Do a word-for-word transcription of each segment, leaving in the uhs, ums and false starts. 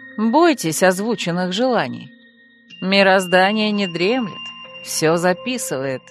Бойтесь озвученных желаний. Мироздание не дремлет, все записывает.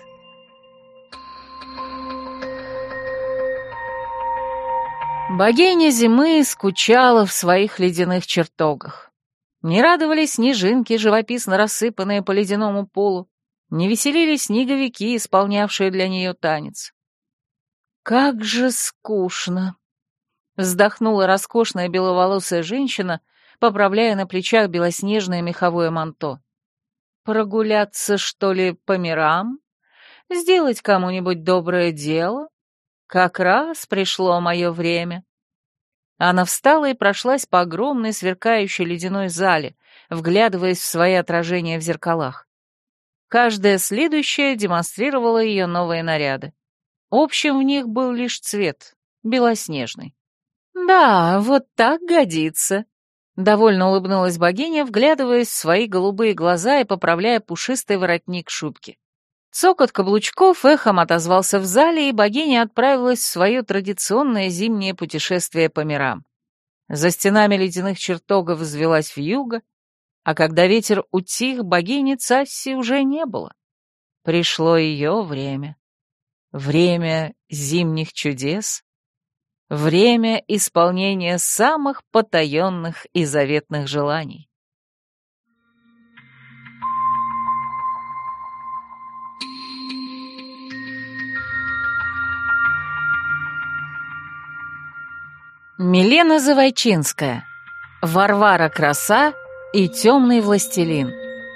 Богиня зимы скучала в своих ледяных чертогах. Не радовались снежинки, живописно рассыпанные по ледяному полу, не веселились снеговики, исполнявшие для нее танец. «Как же скучно!» — вздохнула роскошная беловолосая женщина, поправляя на плечах белоснежное меховое манто. «Прогуляться, что ли, по мирам? Сделать кому-нибудь доброе дело? Как раз пришло мое время». Она встала и прошлась по огромной сверкающей ледяной зале, вглядываясь в свои отражения в зеркалах. Каждая следующая демонстрировала ее новые наряды. Общим в них был лишь цвет — белоснежный. «Да, вот так годится», — довольно улыбнулась богиня, вглядываясь в свои голубые глаза и поправляя пушистый воротник шубки. Цокот каблучков эхом отозвался в зале, и богиня отправилась в свое традиционное зимнее путешествие по мирам. За стенами ледяных чертогов взвелась вьюга, а когда ветер утих, богини Цасси уже не было. Пришло ее время. Время зимних чудес. Время исполнения самых потаенных и заветных желаний. Милена Завойчинская. Варвара Краса и темный властелин.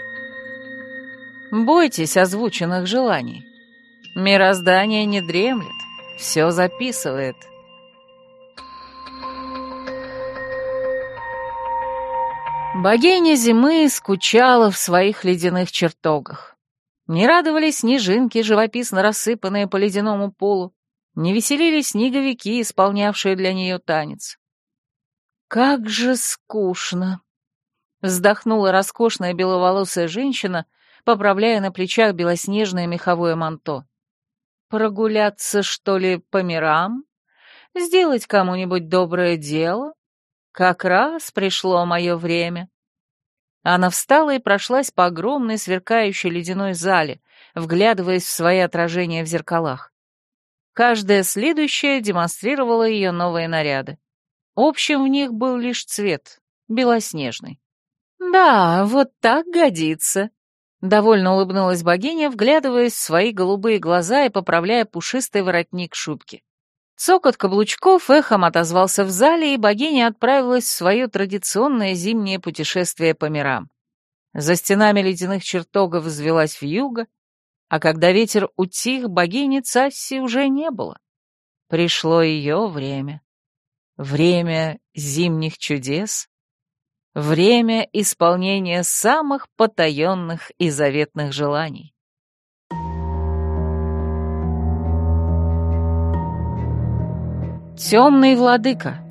Бойтесь озвученных желаний. Мироздание не дремлет, все записывает. Богиня зимы скучала в своих ледяных чертогах. Не радовались снежинки, живописно рассыпанные по ледяному полу, не веселились снеговики, исполнявшие для нее танец. «Как же скучно!» — вздохнула роскошная беловолосая женщина, поправляя на плечах белоснежное меховое манто. «Прогуляться, что ли, по мирам? Сделать кому-нибудь доброе дело? Как раз пришло мое время». Она встала и прошлась по огромной сверкающей ледяной зале, вглядываясь в свои отражения в зеркалах. Каждая следующая демонстрировала ее новые наряды. Общим в них был лишь цвет — белоснежный. «Да, вот так годится», — довольно улыбнулась богиня, вглядываясь в свои голубые глаза и поправляя пушистый воротник шубки. Цокот каблучков эхом отозвался в зале, и богиня отправилась в свое традиционное зимнее путешествие по мирам. За стенами ледяных чертогов взвелась вьюга, а когда ветер утих, богини Цасси уже не было. Пришло ее время. Время зимних чудес. Время исполнения самых потаенных и заветных желаний. Темный владыка.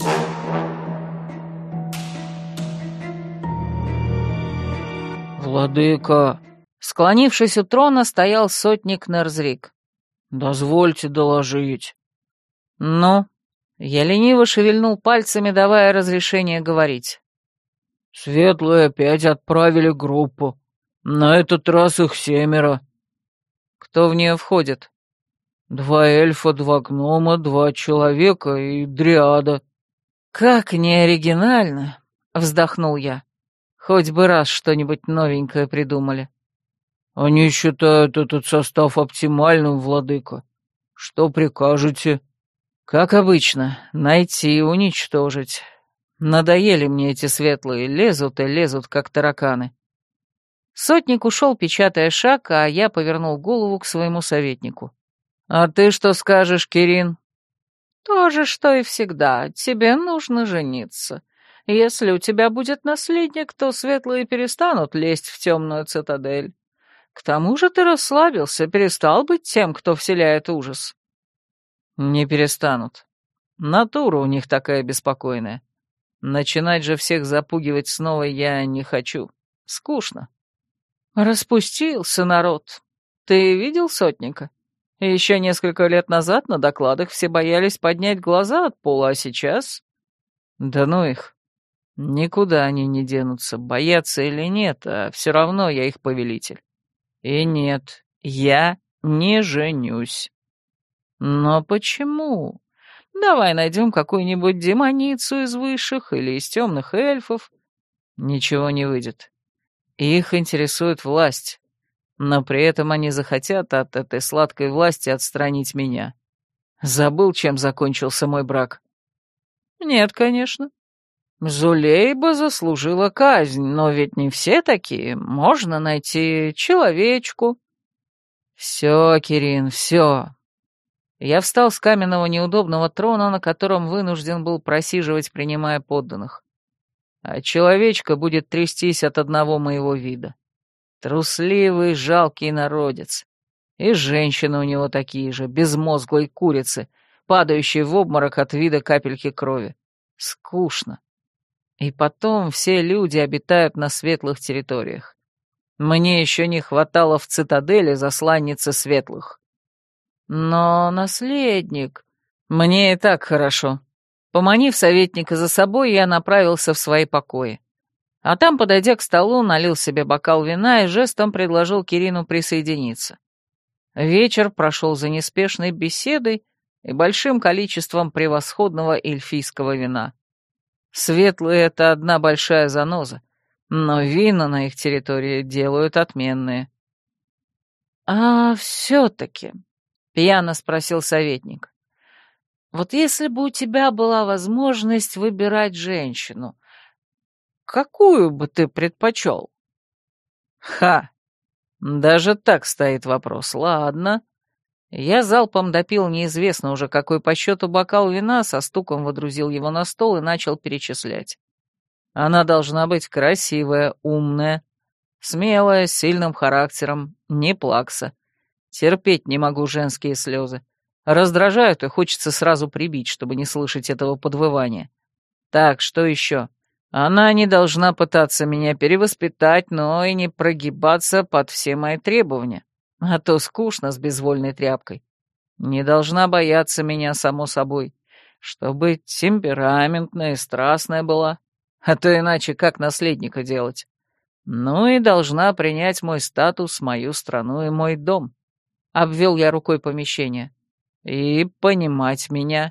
«Владыка!» Склонившись у трона, стоял сотник Нерзрик. «Дозвольте доложить». «Ну?» Я лениво шевельнул пальцами, давая разрешение говорить. «Светлые опять отправили группу. На этот раз их семеро». «Кто в нее входит?» «Два эльфа, два гнома, два человека и дриада». «Как неоригинально!» — вздохнул я. «Хоть бы раз что-нибудь новенькое придумали». «Они считают этот состав оптимальным, владыка. Что прикажете?» «Как обычно, найти и уничтожить. Надоели мне эти светлые, лезут и лезут, как тараканы». Сотник ушел, печатая шаг, а я повернул голову к своему советнику. «А ты что скажешь, Кирин?» «То же, что и всегда. Тебе нужно жениться. Если у тебя будет наследник, то светлые перестанут лезть в темную цитадель. К тому же ты расслабился, перестал быть тем, кто вселяет ужас». «Не перестанут. Натура у них такая беспокойная. Начинать же всех запугивать снова я не хочу. Скучно». «Распустился народ. Ты видел сотника? Еще несколько лет назад на докладах все боялись поднять глаза от пола, а сейчас...» «Да ну их. Никуда они не денутся, боятся или нет, а все равно я их повелитель. И нет, я не женюсь. Но почему? Давай найдем какую-нибудь демоницу из высших или из темных эльфов. Ничего не выйдет. Их интересует власть, но при этом они захотят от этой сладкой власти отстранить меня. Забыл, чем закончился мой брак? Нет, конечно. Зулейба заслужила казнь, но ведь не все такие. Можно найти человечку. Все, Кирин, все. Я встал с каменного неудобного трона, на котором вынужден был просиживать, принимая подданных. А человечка будет трястись от одного моего вида. Трусливый, жалкий народец. И женщины у него такие же, безмозглые курицы, падающие в обморок от вида капельки крови. Скучно. И потом все люди обитают на светлых территориях. Мне еще не хватало в цитадели засланницы светлых. Но, наследник, мне и так хорошо. Поманив советника за собой, я направился в свои покои. А там, подойдя к столу, налил себе бокал вина и жестом предложил Кирину присоединиться. Вечер прошел за неспешной беседой и большим количеством превосходного эльфийского вина. Светлые — это одна большая заноза, но вина на их территории делают отменные. «А все-таки», — пьяно спросил советник, — «вот если бы у тебя была возможность выбирать женщину, какую бы ты предпочел?» «Ха! Даже так стоит вопрос. Ладно». Я залпом допил неизвестно уже какой по счету бокал вина, со стуком водрузил его на стол и начал перечислять. Она должна быть красивая, умная, смелая, с сильным характером, не плакса. Терпеть не могу женские слезы. Раздражают и хочется сразу прибить, чтобы не слышать этого подвывания. Так, что еще? Она не должна пытаться меня перевоспитать, но и не прогибаться под все мои требования. А то скучно с безвольной тряпкой. Не должна бояться меня, само собой. Чтобы темпераментная и страстная была. А то иначе как наследника делать? Ну и должна принять мой статус, мою страну и мой дом. Обвел я рукой помещение. И понимать меня.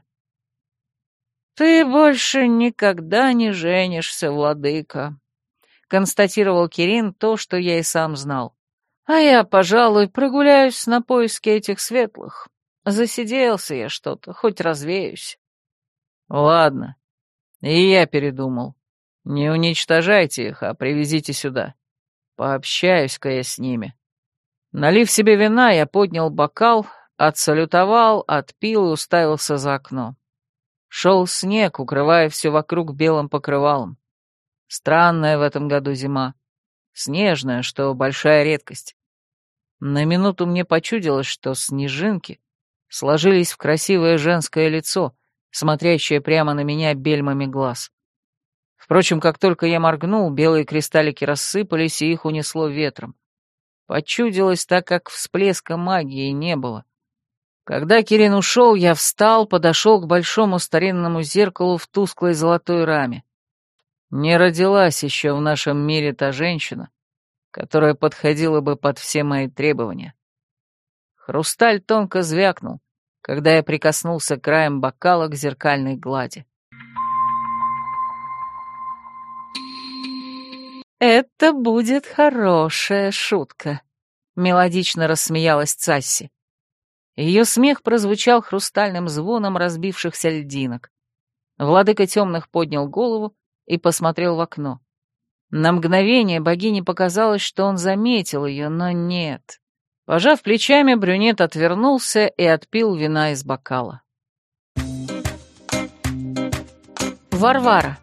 «Ты больше никогда не женишься, владыка», — констатировал Кирин то, что я и сам знал. «А я, пожалуй, прогуляюсь на поиски этих светлых. Засиделся я что-то, хоть развеюсь». «Ладно, и я передумал. Не уничтожайте их, а привезите сюда. Пообщаюсь-ка я с ними». Налив себе вина, я поднял бокал, отсалютовал, отпил и уставился за окно. Шел снег, укрывая все вокруг белым покрывалом. Странная в этом году зима. Снежная, что большая редкость. На минуту мне почудилось, что снежинки сложились в красивое женское лицо, смотрящее прямо на меня бельмами глаз. Впрочем, как только я моргнул, белые кристаллики рассыпались, и их унесло ветром. Почудилось, так как всплеска магии не было. Когда Кирин ушел, я встал, подошел к большому старинному зеркалу в тусклой золотой раме. Не родилась еще в нашем мире та женщина, которая подходила бы под все мои требования. Хрусталь тонко звякнул, когда я прикоснулся краем бокала к зеркальной глади. «Это будет хорошая шутка», — мелодично рассмеялась Цасси. Ее смех прозвучал хрустальным звоном разбившихся льдинок. Владыка темных поднял голову и посмотрел в окно. На мгновение богине показалось, что он заметил ее, но нет. Пожав плечами, брюнет отвернулся и отпил вина из бокала. Варвара.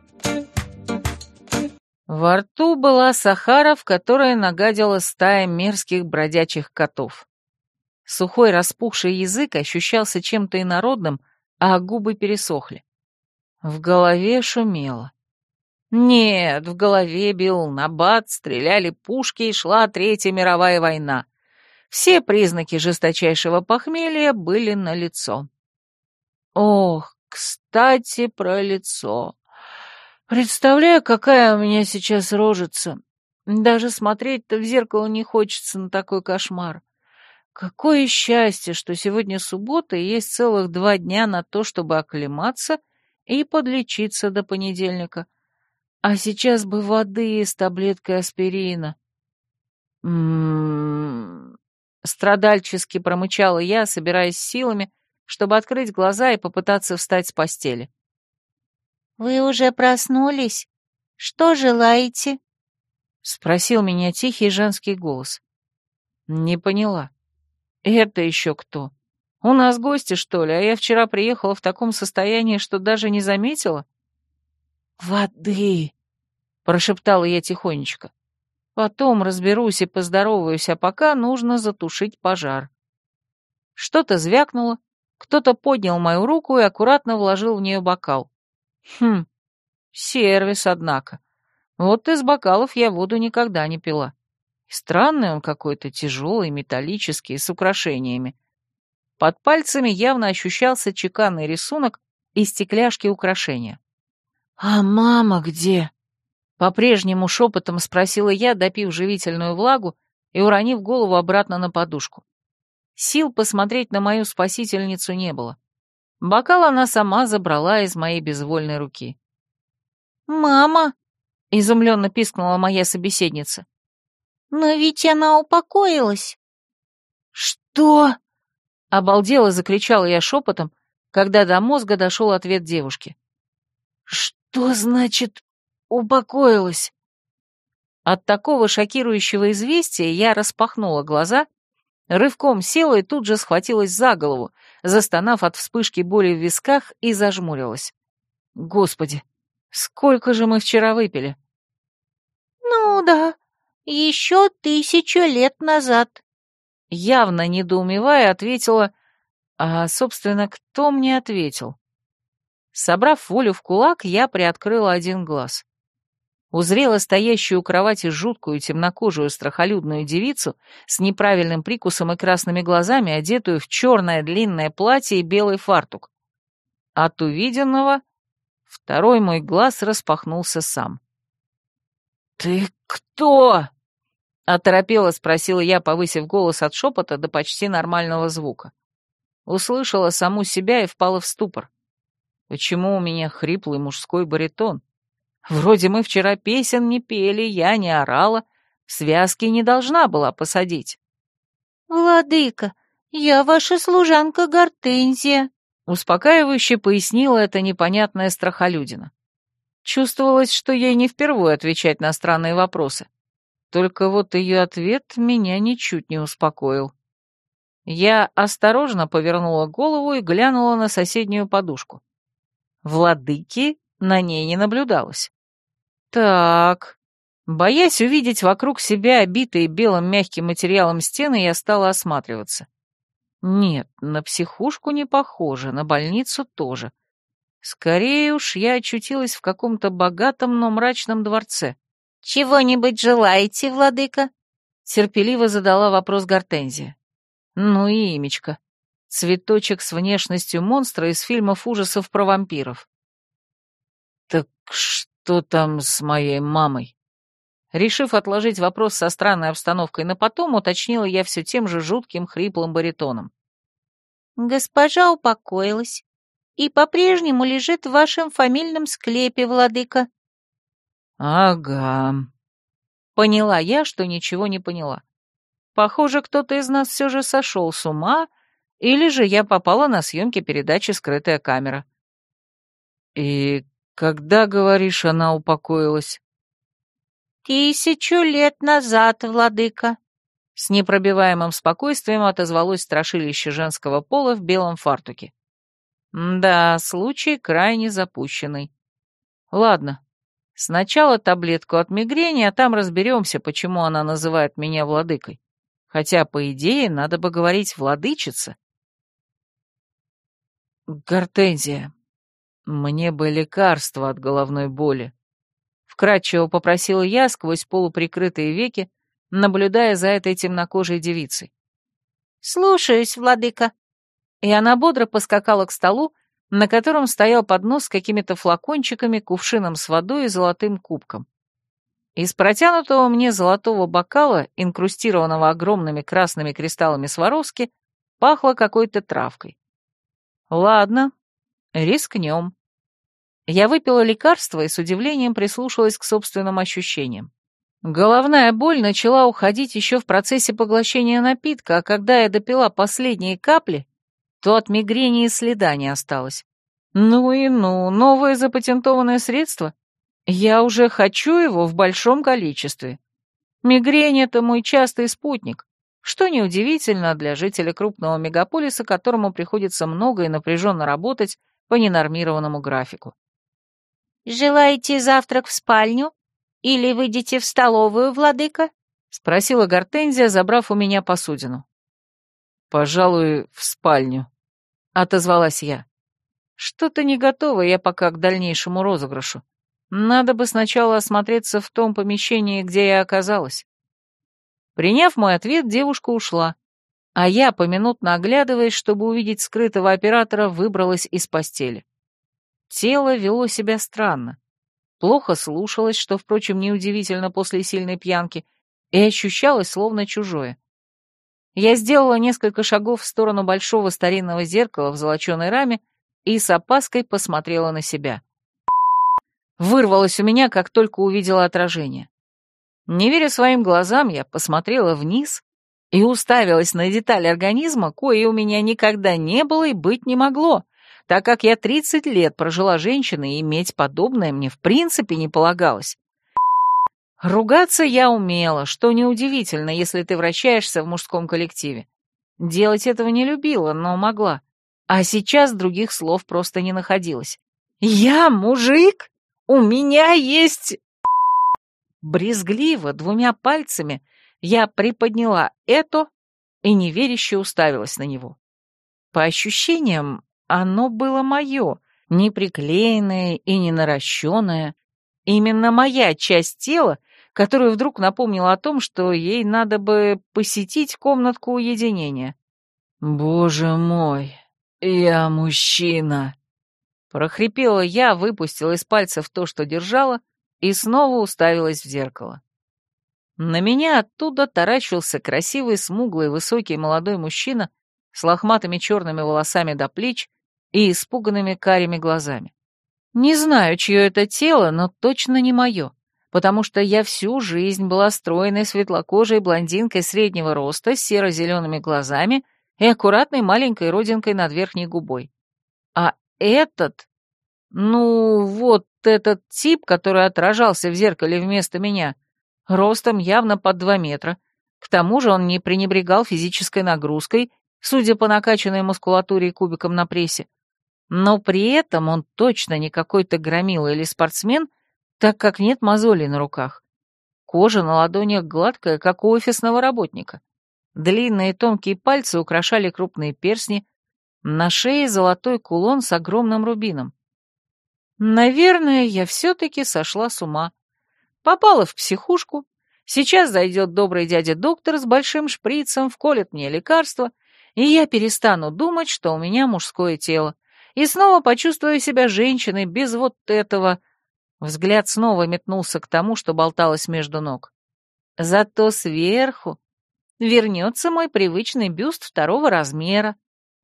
Во рту была сахара, в которой нагадила стая мерзких бродячих котов. Сухой распухший язык ощущался чем-то инородным, а губы пересохли. В голове шумело. Нет, в голове бил набат, стреляли пушки и шла Третья мировая война. Все признаки жесточайшего похмелья были налицо. Ох, кстати, про лицо. Представляю, какая у меня сейчас рожица. Даже смотреть-то в зеркало не хочется на такой кошмар. Какое счастье, что сегодня суббота и есть целых два дня на то, чтобы оклематься и подлечиться до понедельника. А сейчас бы воды с таблеткой аспирина. М-м-м. Страдальчески промычала я, собираясь силами, чтобы открыть глаза и попытаться встать с постели. «Вы уже проснулись? Что желаете?» — спросил меня тихий женский голос. Не поняла. Это еще кто? У нас гости, что ли, а я вчера приехала в таком состоянии, что даже не заметила? «Воды!» — прошептала я тихонечко. «Потом разберусь и поздороваюсь, а пока нужно затушить пожар». Что-то звякнуло, кто-то поднял мою руку и аккуратно вложил в нее бокал. Хм, сервис, однако. Вот из бокалов я воду никогда не пила. Странный он какой-то, тяжелый, металлический, с украшениями. Под пальцами явно ощущался чеканный рисунок и стекляшки украшения. «А мама где?» По-прежнему шепотом спросила я, допив живительную влагу и уронив голову обратно на подушку. Сил посмотреть на мою спасительницу не было. Бокал она сама забрала из моей безвольной руки. «Мама!» — изумленно пискнула моя собеседница. «Но ведь она упокоилась!» «Что?» — обалдело закричала я шепотом, когда до мозга дошел ответ девушки. «Что значит упокоилась?» От такого шокирующего известия я распахнула глаза, рывком села и тут же схватилась за голову, застонав от вспышки боли в висках, и зажмурилась. Господи, сколько же мы вчера выпили? «Ну да, еще тысячу лет назад», — явно недоумевая ответила. А, собственно, кто мне ответил? Собрав волю в кулак, я приоткрыла один глаз. Узрела стоящую у кровати жуткую темнокожую страхолюдную девицу с неправильным прикусом и красными глазами, одетую в черное длинное платье и белый фартук. От увиденного второй мой глаз распахнулся сам. «Ты кто?» — оторопела спросила я, повысив голос от шепота до почти нормального звука. Услышала саму себя и впала в ступор. Почему у меня хриплый мужской баритон? Вроде мы вчера песен не пели, я не орала, связки не должна была посадить. «Владыка, я ваша служанка Гортензия», — успокаивающе пояснила эта непонятная страхолюдина. Чувствовалось, что ей не впервые отвечать на странные вопросы. Только вот ее ответ меня ничуть не успокоил. Я осторожно повернула голову и глянула на соседнюю подушку. Владыки на ней не наблюдалось. Так, боясь увидеть вокруг себя обитые белым мягким материалом стены, я стала осматриваться. Нет, на психушку не похоже, на больницу тоже. Скорее уж я очутилась в каком-то богатом, но мрачном дворце. «Чего-нибудь желаете, владыка?» — терпеливо задала вопрос Гортензия. Ну и имечко. Цветочек с внешностью монстра из фильмов ужасов про вампиров. «Так что там с моей мамой?» Решив отложить вопрос со странной обстановкой на потом, уточнила я все тем же жутким хриплым баритоном. «Госпожа упокоилась и по-прежнему лежит в вашем фамильном склепе, владыка». «Ага». Поняла я, что ничего не поняла. Похоже, кто-то из нас все же сошел с ума, или же я попала на съемки передачи «Скрытая камера». «И когда, говоришь, она упокоилась?» «Тысячу лет назад, владыка», — с непробиваемым спокойствием отозвалось страшилище женского пола в белом фартуке. Да, случай крайне запущенный. Ладно, сначала таблетку от мигрени, а там разберемся, почему она называет меня владыкой. Хотя, по идее, надо бы говорить «владычица». «Гортензия, мне бы лекарство от головной боли», — вкратчиво попросила я сквозь полуприкрытые веки, наблюдая за этой темнокожей девицей. «Слушаюсь, владыка». И она бодро поскакала к столу, на котором стоял поднос с какими-то флакончиками, кувшином с водой и золотым кубком. Из протянутого мне золотого бокала, инкрустированного огромными красными кристаллами Сваровски, пахло какой-то травкой. Ладно, рискнем. Я выпила лекарство и с удивлением прислушалась к собственным ощущениям. Головная боль начала уходить еще в процессе поглощения напитка, а когда я допила последние капли, то от мигрени и следа не осталось. Ну и ну, новое запатентованное средство? Я уже хочу его в большом количестве. Мигрень — это мой частый спутник, что неудивительно для жителя крупного мегаполиса, которому приходится много и напряженно работать по ненормированному графику. «Желаете завтрак в спальню? Или выйдете в столовую, владыка?» — спросила Гортензия, забрав у меня посудину. «Пожалуй, в спальню», — отозвалась я. «Что-то не готова я пока к дальнейшему розыгрышу. Надо бы сначала осмотреться в том помещении, где я оказалась». Приняв мой ответ, девушка ушла, а я, поминутно оглядываясь, чтобы увидеть скрытого оператора, выбралась из постели. Тело вело себя странно. Плохо слушалось, что, впрочем, неудивительно после сильной пьянки, и ощущалось словно чужое. Я сделала несколько шагов в сторону большого старинного зеркала в золоченой раме и с опаской посмотрела на себя. Вырвалось у меня, как только увидела отражение. Не веря своим глазам, я посмотрела вниз и уставилась на деталь организма, коей у меня никогда не было и быть не могло, так как я тридцать лет прожила женщиной, и иметь подобное мне в принципе не полагалось. Ругаться я умела, что неудивительно, если ты вращаешься в мужском коллективе. Делать этого не любила, но могла. А сейчас других слов просто не находилось. «Я мужик? У меня есть...» Брезгливо, двумя пальцами, я приподняла это и неверяще уставилась на него. По ощущениям, оно было мое, не приклеенное и не наращенное. Именно моя часть тела, которая вдруг напомнила о том, что ей надо бы посетить комнатку уединения. «Боже мой, я мужчина!» Прохрипела я, выпустила из пальцев то, что держала, и снова уставилась в зеркало. На меня оттуда таращился красивый, смуглый, высокий молодой мужчина с лохматыми черными волосами до плеч и испуганными карими глазами. Не знаю, чье это тело, но точно не мое, потому что я всю жизнь была стройной светлокожей блондинкой среднего роста с серо-зелеными глазами и аккуратной маленькой родинкой над верхней губой. А этот, ну, вот этот тип, который отражался в зеркале вместо меня, ростом явно под два метра, к тому же он не пренебрегал физической нагрузкой, судя по накачанной мускулатуре и кубикам на прессе, но при этом он точно не какой-то громила или спортсмен, так как нет мозолей на руках. Кожа на ладонях гладкая, как у офисного работника. Длинные тонкие пальцы украшали крупные перстни, на шее золотой кулон с огромным рубином. Наверное, я все-таки сошла с ума. Попала в психушку, сейчас зайдет добрый дядя-доктор с большим шприцем, вколет мне лекарство, и я перестану думать, что у меня мужское тело, и снова почувствую себя женщиной без вот этого... Взгляд снова метнулся к тому, что болталось между ног. Зато сверху вернется мой привычный бюст второго размера.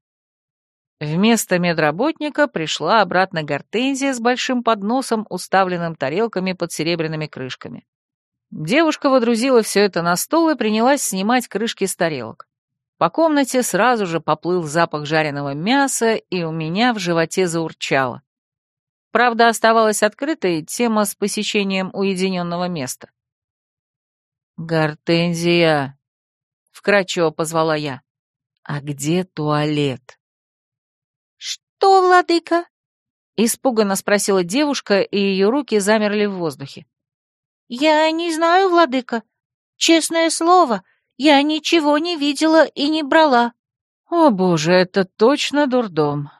Вместо медработника пришла обратно Гортензия с большим подносом, уставленным тарелками под серебряными крышками. Девушка водрузила все это на стол и принялась снимать крышки с тарелок. По комнате сразу же поплыл запах жареного мяса, и у меня в животе заурчало. Правда, оставалась открытой тема с посещением уединенного места. «Гортензия», — вкратчиво позвала я, — «а где туалет?» «Что, владыка?» — испуганно спросила девушка, и ее руки замерли в воздухе. «Я не знаю, владыка. Честное слово, я ничего не видела и не брала». «О, боже, это точно дурдом».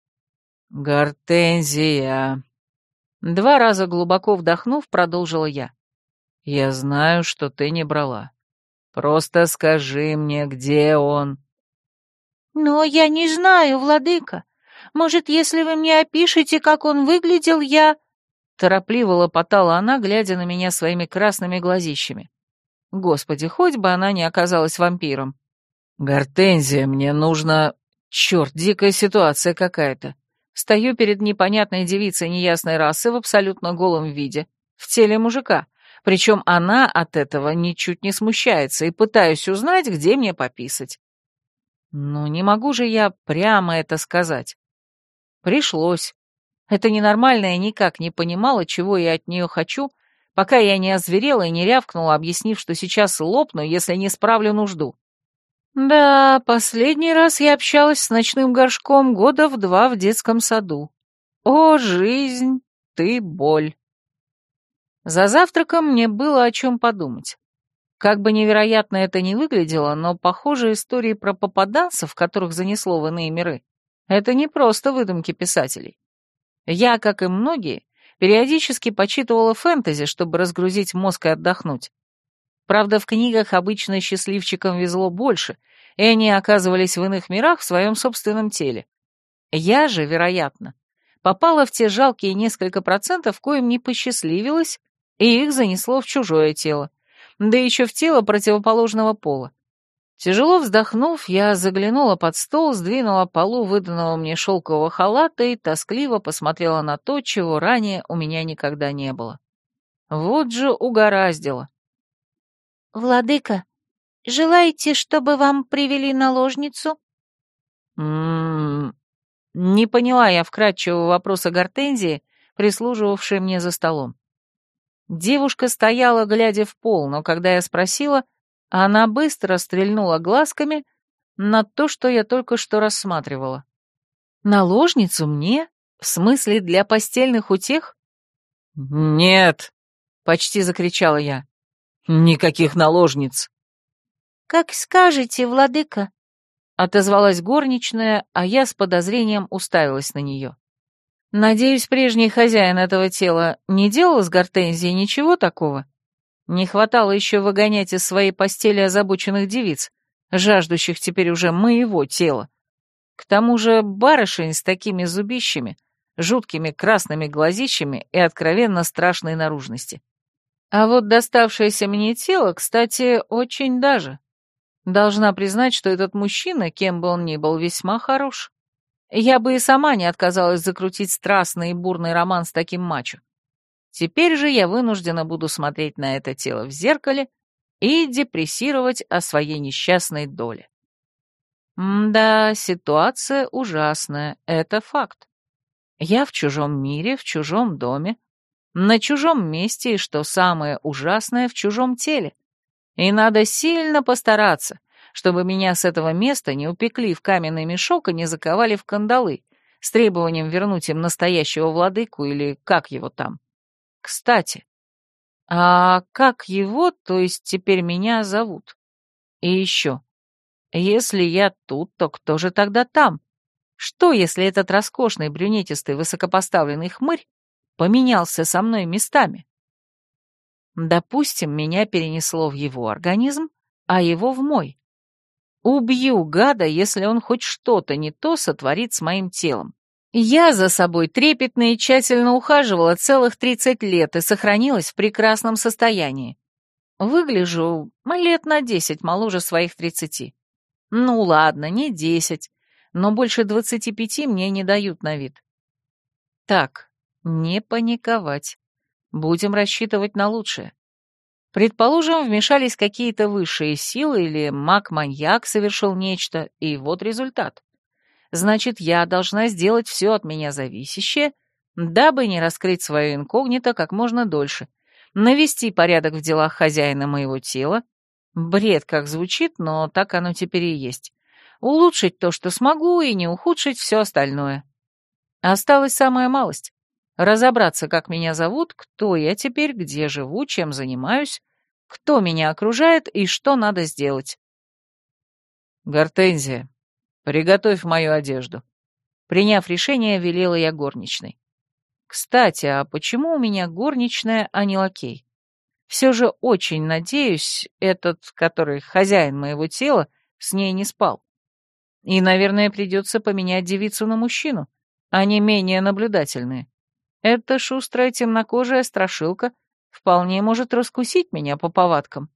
«Гортензия», — два раза глубоко вдохнув, продолжила я. «Я знаю, что ты не брала. Просто скажи мне, где он». «Но я не знаю, владыка. Может, если вы мне опишете, как он выглядел, я...» Торопливо лопотала она, глядя на меня своими красными глазищами. Господи, хоть бы она не оказалась вампиром. «Гортензия, мне нужно...» Черт, дикая ситуация какая-то. Стою перед непонятной девицей неясной расы в абсолютно голом виде, в теле мужика. Причем она от этого ничуть не смущается и пытаюсь узнать, где мне пописать. Ну, не могу же я прямо это сказать. Пришлось. Эта ненормальная никак не понимала, чего я от нее хочу, пока я не озверела и не рявкнула, объяснив, что сейчас лопну, если не справлю нужду. Да, последний раз я общалась с ночным горшком года в два в детском саду. О, жизнь, ты боль. За завтраком мне было о чем подумать. Как бы невероятно это ни выглядело, но, похоже, истории про попаданцев, которых занесло в иные миры, это не просто выдумки писателей. Я, как и многие, периодически почитывала фэнтези, чтобы разгрузить мозг и отдохнуть. Правда, в книгах обычно счастливчикам везло больше, и они оказывались в иных мирах в своем собственном теле. Я же, вероятно, попала в те жалкие несколько процентов, коим не посчастливилось, и их занесло в чужое тело, да еще в тело противоположного пола. Тяжело вздохнув, я заглянула под стол, сдвинула полу выданного мне шелкового халата и тоскливо посмотрела на то, чего ранее у меня никогда не было. Вот же угораздило. «Владыка, желаете, чтобы вам привели наложницу?» М-м-м. Не поняла я вкратчивого вопроса Гортензии, прислуживавшей мне за столом. Девушка стояла, глядя в пол, но когда я спросила, она быстро стрельнула глазками на то, что я только что рассматривала. Наложницу мне? В смысле, для постельных утех? «Нет!» — почти закричала я. «Никаких наложниц!» «Как скажете, владыка!» — отозвалась горничная, а я с подозрением уставилась на нее. Надеюсь, прежний хозяин этого тела не делал с Гортензией ничего такого? Не хватало еще выгонять из своей постели озабоченных девиц, жаждущих теперь уже моего тела. К тому же барышень с такими зубищами, жуткими красными глазищами и откровенно страшной наружности. А вот доставшееся мне тело, кстати, очень даже. Должна признать, что этот мужчина, кем бы он ни был, весьма хорош. Я бы и сама не отказалась закрутить страстный и бурный роман с таким мачо. Теперь же я вынуждена буду смотреть на это тело в зеркале и депрессировать о своей несчастной доле. М-да, ситуация ужасная, это факт. Я в чужом мире, в чужом доме, на чужом месте и, что самое ужасное, в чужом теле. И надо сильно постараться, чтобы меня с этого места не упекли в каменный мешок и не заковали в кандалы с требованием вернуть им настоящего владыку или как его там. Кстати, а как его, то есть теперь меня зовут? И еще, если я тут, то кто же тогда там? Что, если этот роскошный брюнетистый высокопоставленный хмырь поменялся со мной местами? Допустим, меня перенесло в его организм, а его в мой. Убью гада, если он хоть что-то не то сотворит с моим телом. Я за собой трепетно и тщательно ухаживала целых тридцать лет и сохранилась в прекрасном состоянии. Выгляжу лет на десять моложе своих тридцати. Ну ладно, не десять, но больше двадцати пяти мне не дают на вид. Так, не паниковать. Будем рассчитывать на лучшее. Предположим, вмешались какие-то высшие силы или маг-маньяк совершил нечто, и вот результат. Значит, я должна сделать все от меня зависящее, дабы не раскрыть свое инкогнито как можно дольше, навести порядок в делах хозяина моего тела, бред как звучит, но так оно теперь и есть, улучшить то, что смогу, и не ухудшить все остальное. Осталась самая малость. Разобраться, как меня зовут, кто я теперь, где живу, чем занимаюсь, кто меня окружает и что надо сделать. Гортензия, приготовь мою одежду. Приняв решение, велела я горничной. Кстати, а почему у меня горничная, а не лакей? Все же очень надеюсь, этот, который хозяин моего тела, с ней не спал. И, наверное, придется поменять девицу на мужчину, они менее наблюдательные. Эта шустрая темнокожая страшилка вполне может раскусить меня по повадкам.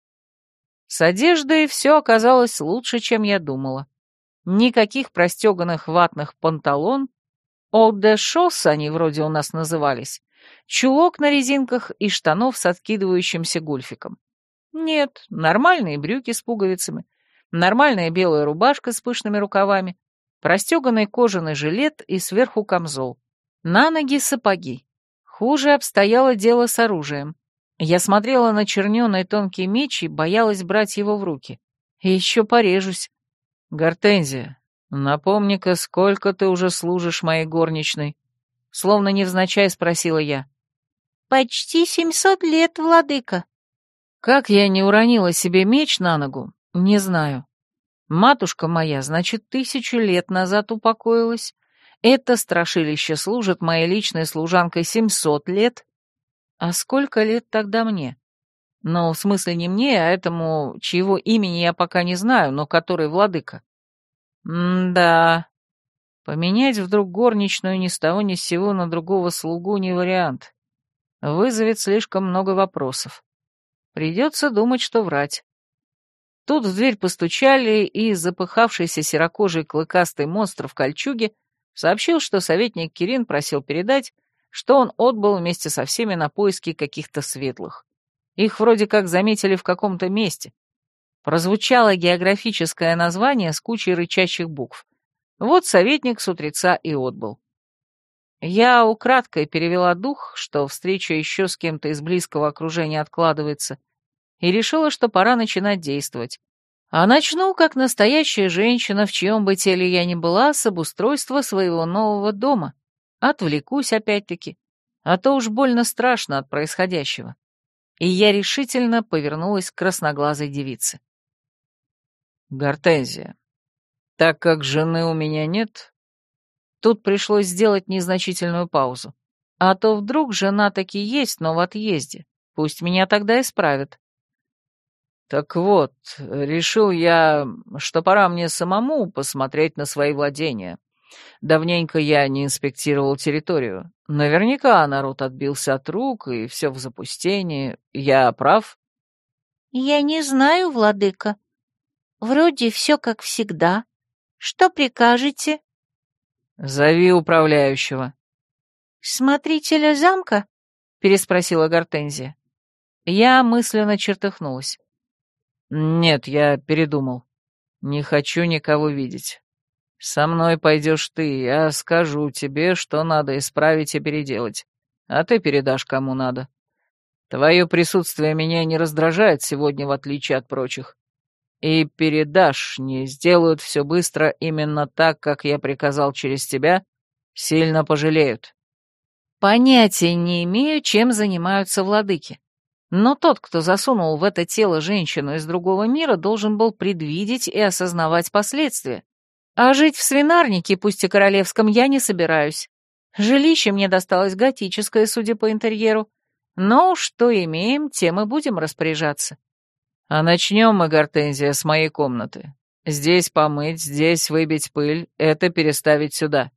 С одеждой все оказалось лучше, чем я думала. Никаких простеганных ватных панталон, олд-де-шосс они вроде у нас назывались, чулок на резинках и штанов с откидывающимся гульфиком. Нет, нормальные брюки с пуговицами, нормальная белая рубашка с пышными рукавами, простеганный кожаный жилет и сверху камзол. На ноги сапоги. Хуже обстояло дело с оружием. Я смотрела на черненый тонкий меч и боялась брать его в руки. И еще порежусь. «Гортензия, напомни-ка, сколько ты уже служишь моей горничной?» Словно невзначай спросила я. «Почти семьсот лет, владыка». Как я не уронила себе меч на ногу, не знаю. Матушка моя, значит, тысячу лет назад упокоилась. Это страшилище служит моей личной служанкой семьсот лет. А сколько лет тогда мне? Ну, в смысле не мне, а этому, чьего имени я пока не знаю, но который владыка. М-да. Поменять вдруг горничную ни с того ни с сего на другого слугу не вариант. Вызовет слишком много вопросов. Придется думать, что врать. Тут в дверь постучали, и запыхавшийся серокожий клыкастый монстр в кольчуге сообщил, что советник Кирин просил передать, что он отбыл вместе со всеми на поиски каких-то светлых. Их вроде как заметили в каком-то месте. Прозвучало географическое название с кучей рычащих букв. Вот советник с утреца и отбыл. Я украдкой перевела дух, что встреча еще с кем-то из близкого окружения откладывается, и решила, что пора начинать действовать. А начну, как настоящая женщина, в чьем бы теле я ни была, с обустройства своего нового дома. Отвлекусь опять-таки, а то уж больно страшно от происходящего. И я решительно повернулась к красноглазой девице. «Гортензия, так как жены у меня нет...» Тут пришлось сделать незначительную паузу. А то вдруг жена таки есть, но в отъезде. Пусть меня тогда исправят. «Так вот, решил я, что пора мне самому посмотреть на свои владения. Давненько я не инспектировал территорию. Наверняка народ отбился от рук, и все в запустении. Я прав?» «Я не знаю, владыка. Вроде все как всегда. Что прикажете?» «Зови управляющего». «Смотрителя замка?» — переспросила Гортензия. Я мысленно чертыхнулась. «Нет, я передумал. Не хочу никого видеть. Со мной пойдешь ты, я скажу тебе, что надо исправить и переделать, а ты передашь кому надо. Твое присутствие меня не раздражает сегодня, в отличие от прочих. И передашь, не сделают все быстро именно так, как я приказал через тебя, сильно пожалеют». Понятия не имею, чем занимаются владыки. Но тот, кто засунул в это тело женщину из другого мира, должен был предвидеть и осознавать последствия. А жить в свинарнике, пусть и королевском, я не собираюсь. Жилище мне досталось готическое, судя по интерьеру. Но что имеем, тем и будем распоряжаться. А начнем мы, Гортензия, с моей комнаты. Здесь помыть, здесь выбить пыль, это переставить сюда.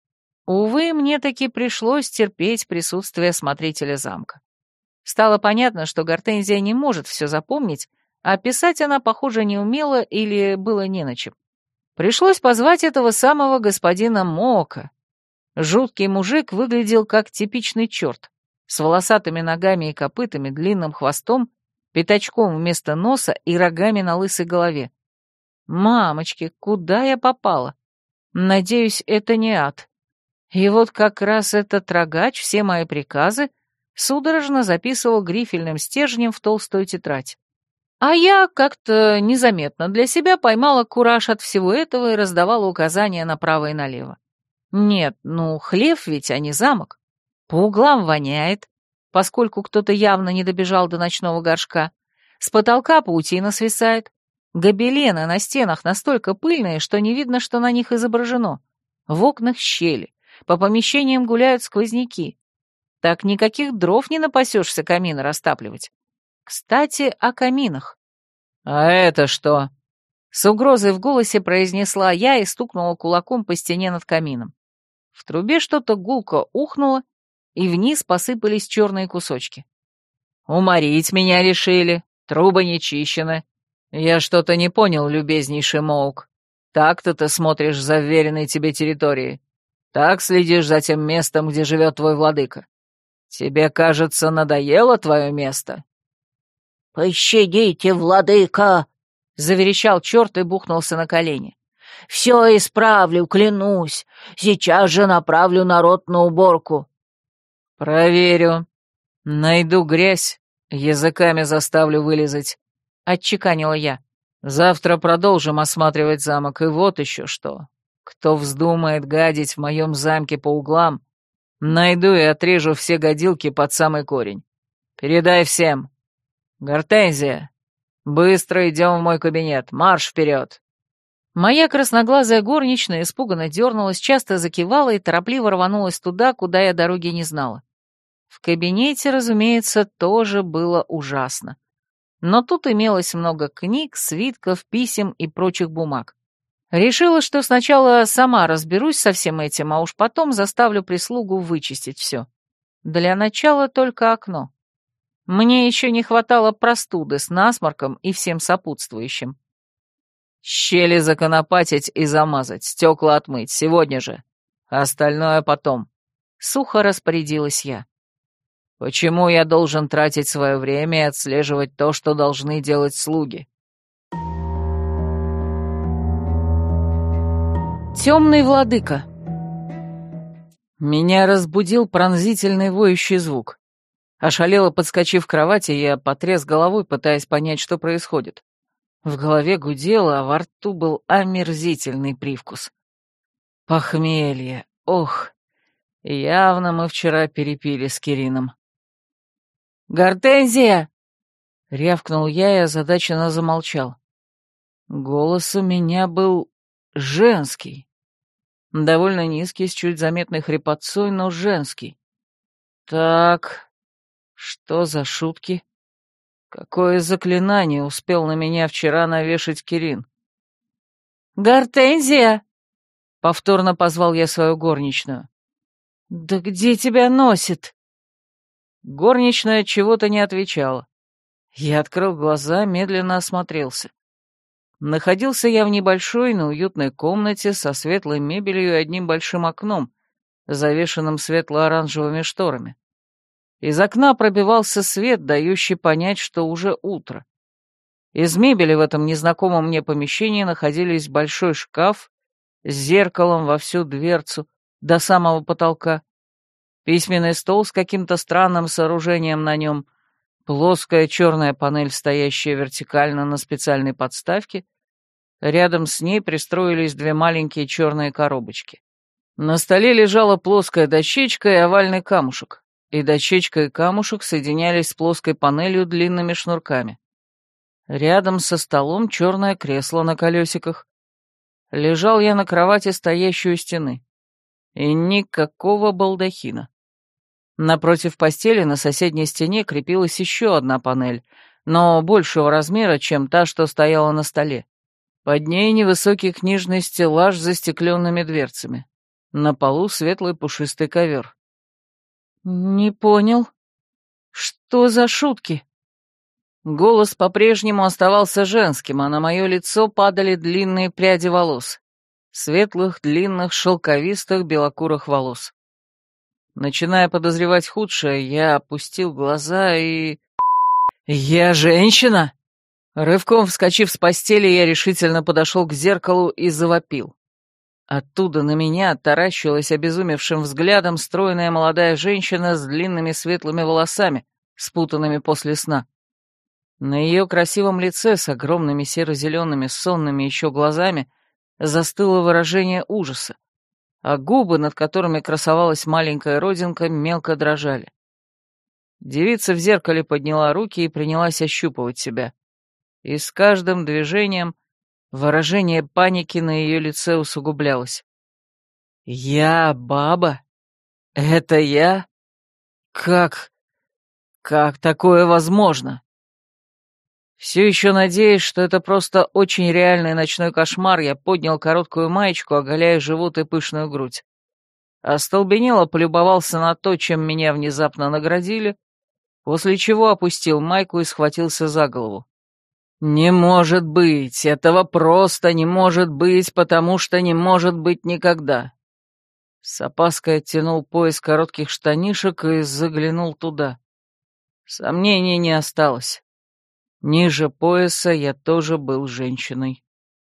Увы, мне таки пришлось терпеть присутствие смотрителя замка. Стало понятно, что Гортензия не может все запомнить, а писать она, похоже, не умела или было не на чем. Пришлось позвать этого самого господина Мока. Жуткий мужик выглядел как типичный черт, с волосатыми ногами и копытами, длинным хвостом, пятачком вместо носа и рогами на лысой голове. Мамочки, куда я попала? Надеюсь, это не ад. И вот как раз этот рогач все мои приказы судорожно записывал грифельным стержнем в толстую тетрадь. А я как-то незаметно для себя поймала кураж от всего этого и раздавала указания направо и налево. Нет, ну, хлев ведь, а не замок. По углам воняет, поскольку кто-то явно не добежал до ночного горшка. С потолка паутина свисает. Гобелены на стенах настолько пыльные, что не видно, что на них изображено. В окнах щели, по помещениям гуляют сквозняки. Так никаких дров не напасешься камины растапливать. Кстати, о каминах. «А это что?» С угрозой в голосе произнесла я и стукнула кулаком по стене над камином. В трубе что-то гулко ухнуло, и вниз посыпались черные кусочки. «Уморить меня решили, трубы не чищены. Я что-то не понял, любезнейший Моук. Так-то ты смотришь за вверенной тебе территорией. Так следишь за тем местом, где живет твой владыка. Тебе, кажется, надоело твое место?» «Пощадите, владыка!» — заверещал черт и бухнулся на колени. «Все исправлю, клянусь. Сейчас же направлю народ на уборку». «Проверю. Найду грязь, языками заставлю вылезать», — отчеканила я. «Завтра продолжим осматривать замок, и вот еще что. Кто вздумает гадить в моем замке по углам, найду и отрежу все гадилки под самый корень. Передай всем. Гортензия, быстро идем в мой кабинет, марш вперед!» Моя красноглазая горничная испуганно дернулась, часто закивала и торопливо рванулась туда, куда я дороги не знала. В кабинете, разумеется, тоже было ужасно. Но тут имелось много книг, свитков, писем и прочих бумаг. Решила, что сначала сама разберусь со всем этим, а уж потом заставлю прислугу вычистить все. Для начала только окно. Мне еще не хватало простуды с насморком и всем сопутствующим. «Щели законопатить и замазать, стекла отмыть, сегодня же. Остальное потом», — сухо распорядилась я. «Почему я должен тратить свое время и отслеживать то, что должны делать слуги?» Темный владыка. Меня разбудил пронзительный воющий звук. Ошалело подскочив к кровати, я потряс головой, пытаясь понять, что происходит. В голове гудело, а во рту был омерзительный привкус. Похмелье, ох, явно мы вчера перепили с Кирином. «Гортензия!» — рявкнул я и озадаченно замолчал. Голос у меня был женский. Довольно низкий, с чуть заметной хрипотцой, но женский. Так, что за шутки? Какое заклинание успел на меня вчера навешать Кирин? «Гортензия!» — повторно позвал я свою горничную. «Да где тебя носит?» Горничная чего-то не отвечала. Я открыл глаза, медленно осмотрелся. Находился я в небольшой, но уютной комнате со светлой мебелью и одним большим окном, завешенным светло-оранжевыми шторами. Из окна пробивался свет, дающий понять, что уже утро. Из мебели в этом незнакомом мне помещении находились большой шкаф с зеркалом во всю дверцу до самого потолка, письменный стол с каким-то странным сооружением на нем, плоская черная панель, стоящая вертикально на специальной подставке. Рядом с ней пристроились две маленькие черные коробочки. На столе лежала плоская дощечка и овальный камушек, и дощечка и камушек соединялись с плоской панелью длинными шнурками. Рядом со столом черное кресло на колесиках. Лежал я на кровати, стоящей у стены. И никакого балдахина. Напротив постели на соседней стене крепилась еще одна панель, но большего размера, чем та, что стояла на столе. Под ней невысокий книжный стеллаж с застекленными дверцами. На полу светлый пушистый ковер. «Не понял. Что за шутки?» Голос по-прежнему оставался женским, а на мое лицо падали длинные пряди волос. Светлых, длинных, шелковистых, белокурых волос. Начиная подозревать худшее, я опустил глаза и... «Я женщина!» Рывком вскочив с постели, я решительно подошел к зеркалу и завопил. Оттуда на меня таращилась обезумевшим взглядом стройная молодая женщина с длинными светлыми волосами, спутанными после сна. На ее красивом лице с огромными серо-зелеными сонными еще глазами застыло выражение ужаса, а губы, над которыми красовалась маленькая родинка, мелко дрожали. Девица в зеркале подняла руки и принялась ощупывать себя. И с каждым движением выражение паники на ее лице усугублялось. «Я баба? Это я? Как... как такое возможно?» Все еще надеясь, что это просто очень реальный ночной кошмар, я поднял короткую маечку, оголяя живот и пышную грудь. остолбенело полюбовался на то, чем меня внезапно наградили, после чего опустил майку и схватился за голову. «Не может быть! Этого просто не может быть, потому что не может быть никогда!» С опаской оттянул пояс коротких штанишек и заглянул туда. Сомнений не осталось. Ниже пояса я тоже был женщиной.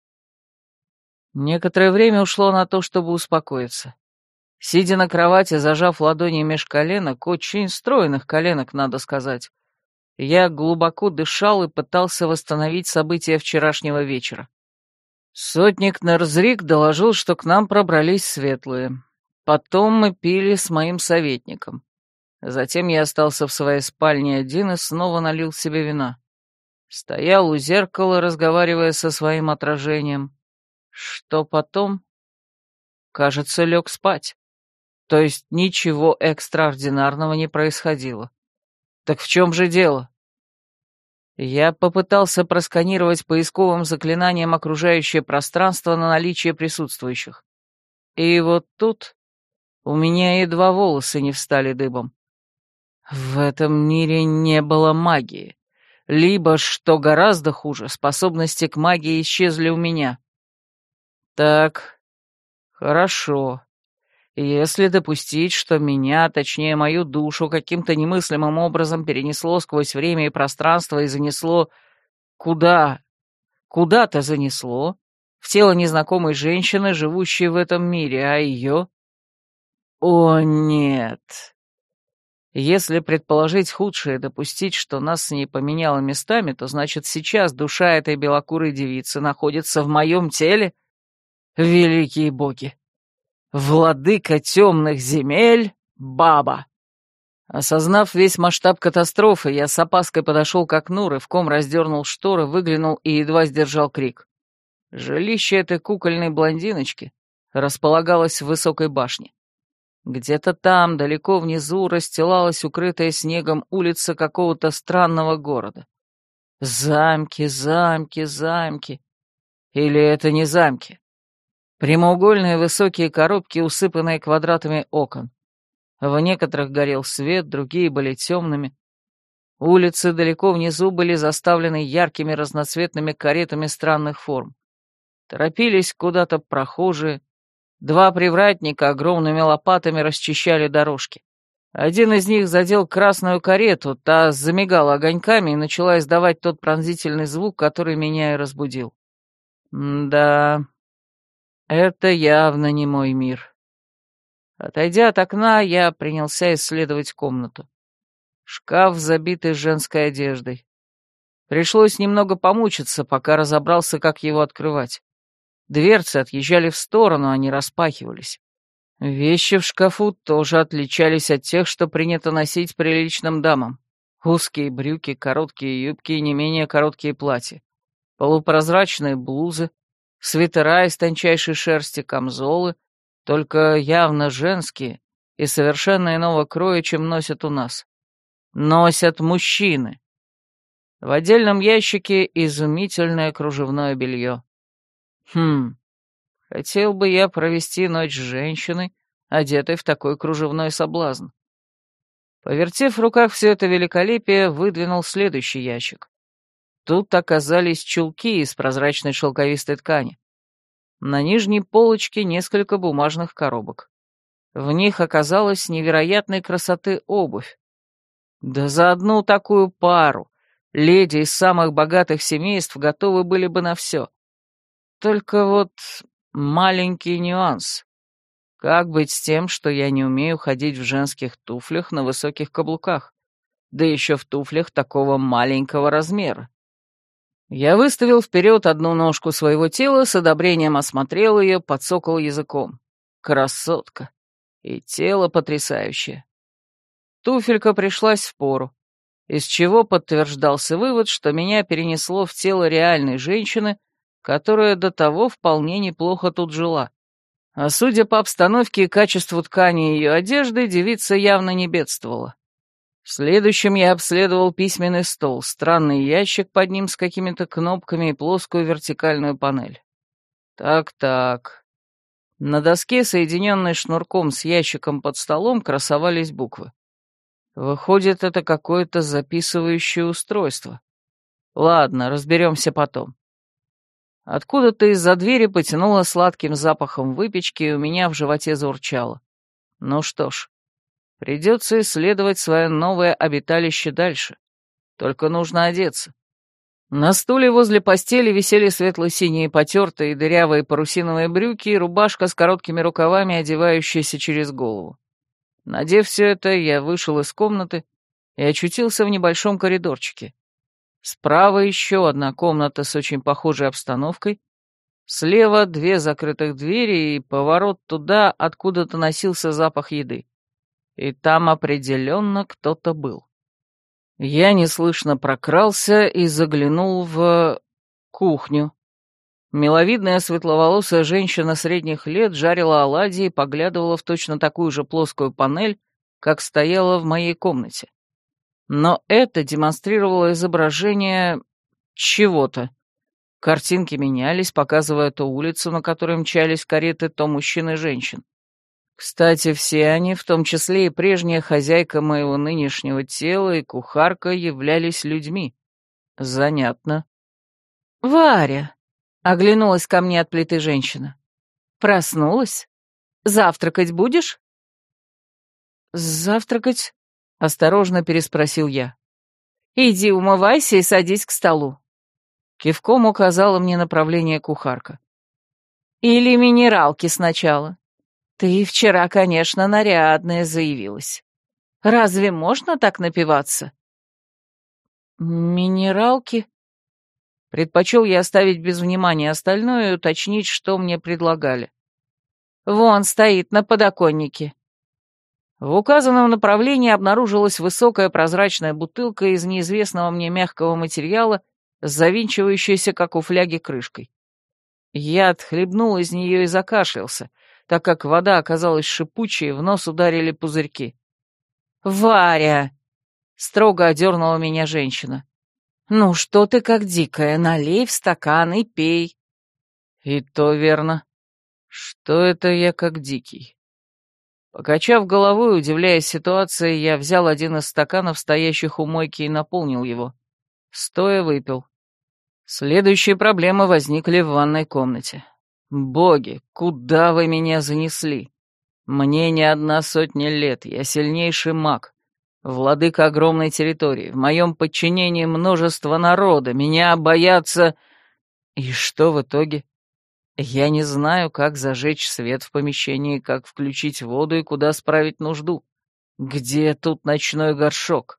Некоторое время ушло на то, чтобы успокоиться. Сидя на кровати, зажав ладони меж коленок, очень стройных коленок, надо сказать, я глубоко дышал и пытался восстановить события вчерашнего вечера. Сотник Нарзрик доложил, что к нам пробрались светлые. Потом мы пили с моим советником. Затем я остался в своей спальне один и снова налил себе вина. Стоял у зеркала, разговаривая со своим отражением. Что потом? Кажется, лег спать. То есть ничего экстраординарного не происходило. Так в чем же дело? Я попытался просканировать поисковым заклинанием окружающее пространство на наличие присутствующих. И вот тут у меня едва волосы не встали дыбом. В этом мире не было магии. Либо, что гораздо хуже, способности к магии исчезли у меня. Так, хорошо. Если допустить, что меня, точнее мою душу, каким-то немыслимым образом перенесло сквозь время и пространство и занесло... Куда? Куда-то занесло. В тело незнакомой женщины, живущей в этом мире, а ее... О, нет. Если предположить худшее и допустить, что нас с ней поменяло местами, то значит сейчас душа этой белокурой девицы находится в моем теле? Великие боги! Владыка темных земель — баба! Осознав весь масштаб катастрофы, я с опаской подошел к окну, рывком раздернул шторы, выглянул и едва сдержал крик. Жилище этой кукольной блондиночки располагалось в высокой башне. Где-то там, далеко внизу, расстилалась укрытая снегом улица какого-то странного города. Замки, замки, замки. Или это не замки? Прямоугольные высокие коробки, усыпанные квадратами окон. В некоторых горел свет, другие были темными. Улицы далеко внизу были заставлены яркими разноцветными каретами странных форм. Торопились куда-то прохожие. Два привратника огромными лопатами расчищали дорожки. Один из них задел красную карету, та замигала огоньками и начала издавать тот пронзительный звук, который меня и разбудил. Да, это явно не мой мир. Отойдя от окна, я принялся исследовать комнату. Шкаф, забитый женской одеждой. Пришлось немного помучиться, пока разобрался, как его открывать. Дверцы отъезжали в сторону, они распахивались. Вещи в шкафу тоже отличались от тех, что принято носить приличным дамам. Узкие брюки, короткие юбки и не менее короткие платья. Полупрозрачные блузы, свитера из тончайшей шерсти, камзолы, только явно женские и совершенно иного кроя, чем носят у нас. Носят мужчины. В отдельном ящике изумительное кружевное белье. Хм, хотел бы я провести ночь с женщиной, одетой в такой кружевной соблазн. Повертев в руках все это великолепие, выдвинул следующий ящик. Тут оказались чулки из прозрачной шелковистой ткани. На нижней полочке несколько бумажных коробок. В них оказалась невероятной красоты обувь. Да за одну такую пару леди из самых богатых семейств готовы были бы на все. Только вот маленький нюанс. Как быть с тем, что я не умею ходить в женских туфлях на высоких каблуках, да еще в туфлях такого маленького размера? Я выставил вперед одну ножку своего тела, с одобрением осмотрел ее, подсокал языком. Красотка. И тело потрясающее. Туфелька пришлась впору, из чего подтверждался вывод, что меня перенесло в тело реальной женщины, которая до того вполне неплохо тут жила. А судя по обстановке и качеству ткани ее одежды, девица явно не бедствовала. Следующим я обследовал письменный стол, странный ящик под ним с какими-то кнопками и плоскую вертикальную панель. Так-так. На доске, соединенной шнурком с ящиком под столом, красовались буквы. Выходит, это какое-то записывающее устройство. Ладно, разберемся потом. Откуда-то из-за двери потянуло сладким запахом выпечки, и у меня в животе заурчало. Ну что ж, придется исследовать свое новое обиталище дальше. Только нужно одеться. На стуле возле постели висели светло-синие потертые дырявые парусиновые брюки и рубашка с короткими рукавами, одевающаяся через голову. Надев все это, я вышел из комнаты и очутился в небольшом коридорчике. Справа еще одна комната с очень похожей обстановкой, слева две закрытых двери и поворот туда, откуда доносился запах еды. И там определенно кто-то был. Я неслышно прокрался и заглянул в кухню. Миловидная светловолосая женщина средних лет жарила оладьи и поглядывала в точно такую же плоскую панель, как стояла в моей комнате. Но это демонстрировало изображение чего-то. Картинки менялись, показывая то улицу, на которой мчались кареты, то мужчин и женщин. Кстати, все они, в том числе и прежняя хозяйка моего нынешнего тела и кухарка, являлись людьми. Занятно. «Варя!» — оглянулась ко мне от плиты женщина. «Проснулась? Завтракать будешь?» «Завтракать?» — осторожно переспросил я. «Иди умывайся и садись к столу». Кивком указала мне направление кухарка. «Или минералки сначала. Ты вчера, конечно, нарядная заявилась. Разве можно так напиваться?» «Минералки?» Предпочел я оставить без внимания остальное и уточнить, что мне предлагали. «Вон стоит на подоконнике». В указанном направлении обнаружилась высокая прозрачная бутылка из неизвестного мне мягкого материала, завинчивающаяся, как у фляги, крышкой. Я отхлебнул из нее и закашлялся, так как вода оказалась шипучей, в нос ударили пузырьки. «Варя!» — строго одернула меня женщина. «Ну что ты как дикая, налей в стакан и пей». «И то верно. Что это я как дикий?» Покачав головой, удивляясь ситуации, я взял один из стаканов, стоящих у мойки, и наполнил его. Стоя выпил. Следующие проблемы возникли в ванной комнате. Боги, куда вы меня занесли? Мне не одна сотня лет, я сильнейший маг, владыка огромной территории, в моем подчинении множество народа, меня боятся... И что в итоге? Я не знаю, как зажечь свет в помещении, как включить воду и куда справить нужду. Где тут ночной горшок?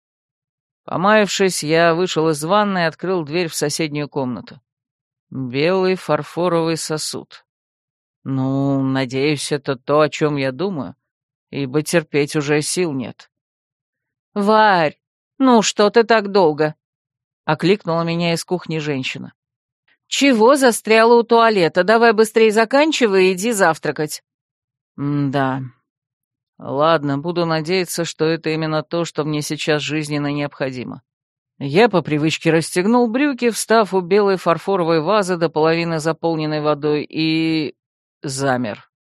Помаявшись, я вышел из ванной и открыл дверь в соседнюю комнату. Белый фарфоровый сосуд. Ну, надеюсь, это то, о чем я думаю, ибо терпеть уже сил нет. «Варь, ну что ты так долго?» — окликнула меня из кухни женщина. «Чего застряла у туалета? Давай быстрее заканчивай и иди завтракать». «Да. Ладно, буду надеяться, что это именно то, что мне сейчас жизненно необходимо». Я по привычке расстегнул брюки, встав у белой фарфоровой вазы до половины заполненной водой, и... замер.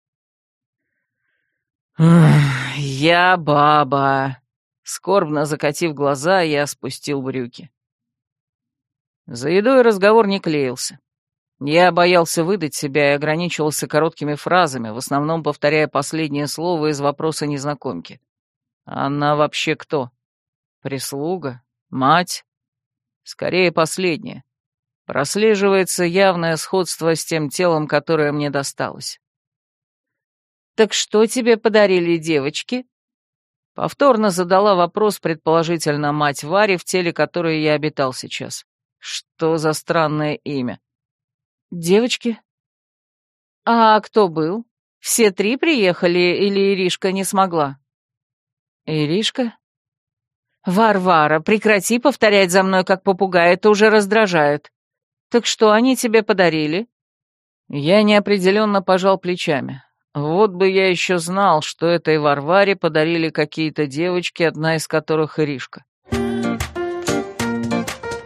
«Я баба!» Скорбно закатив глаза, я спустил брюки. За едой разговор не клеился. Я боялся выдать себя и ограничивался короткими фразами, в основном повторяя последнее слово из вопроса незнакомки. Она вообще кто? Прислуга? Мать? Скорее, последнее. Прослеживается явное сходство с тем телом, которое мне досталось. «Так что тебе подарили девочки?» Повторно задала вопрос, предположительно, мать Вари, в теле которой я обитал сейчас. Что за странное имя? «Девочки?» «А кто был? Все три приехали или Иришка не смогла?» «Иришка?» «Варвара, прекрати повторять за мной, как попугай, это уже раздражает. Так что они тебе подарили?» Я неопределенно пожал плечами. Вот бы я еще знал, что этой Варваре подарили какие-то девочки, одна из которых Иришка.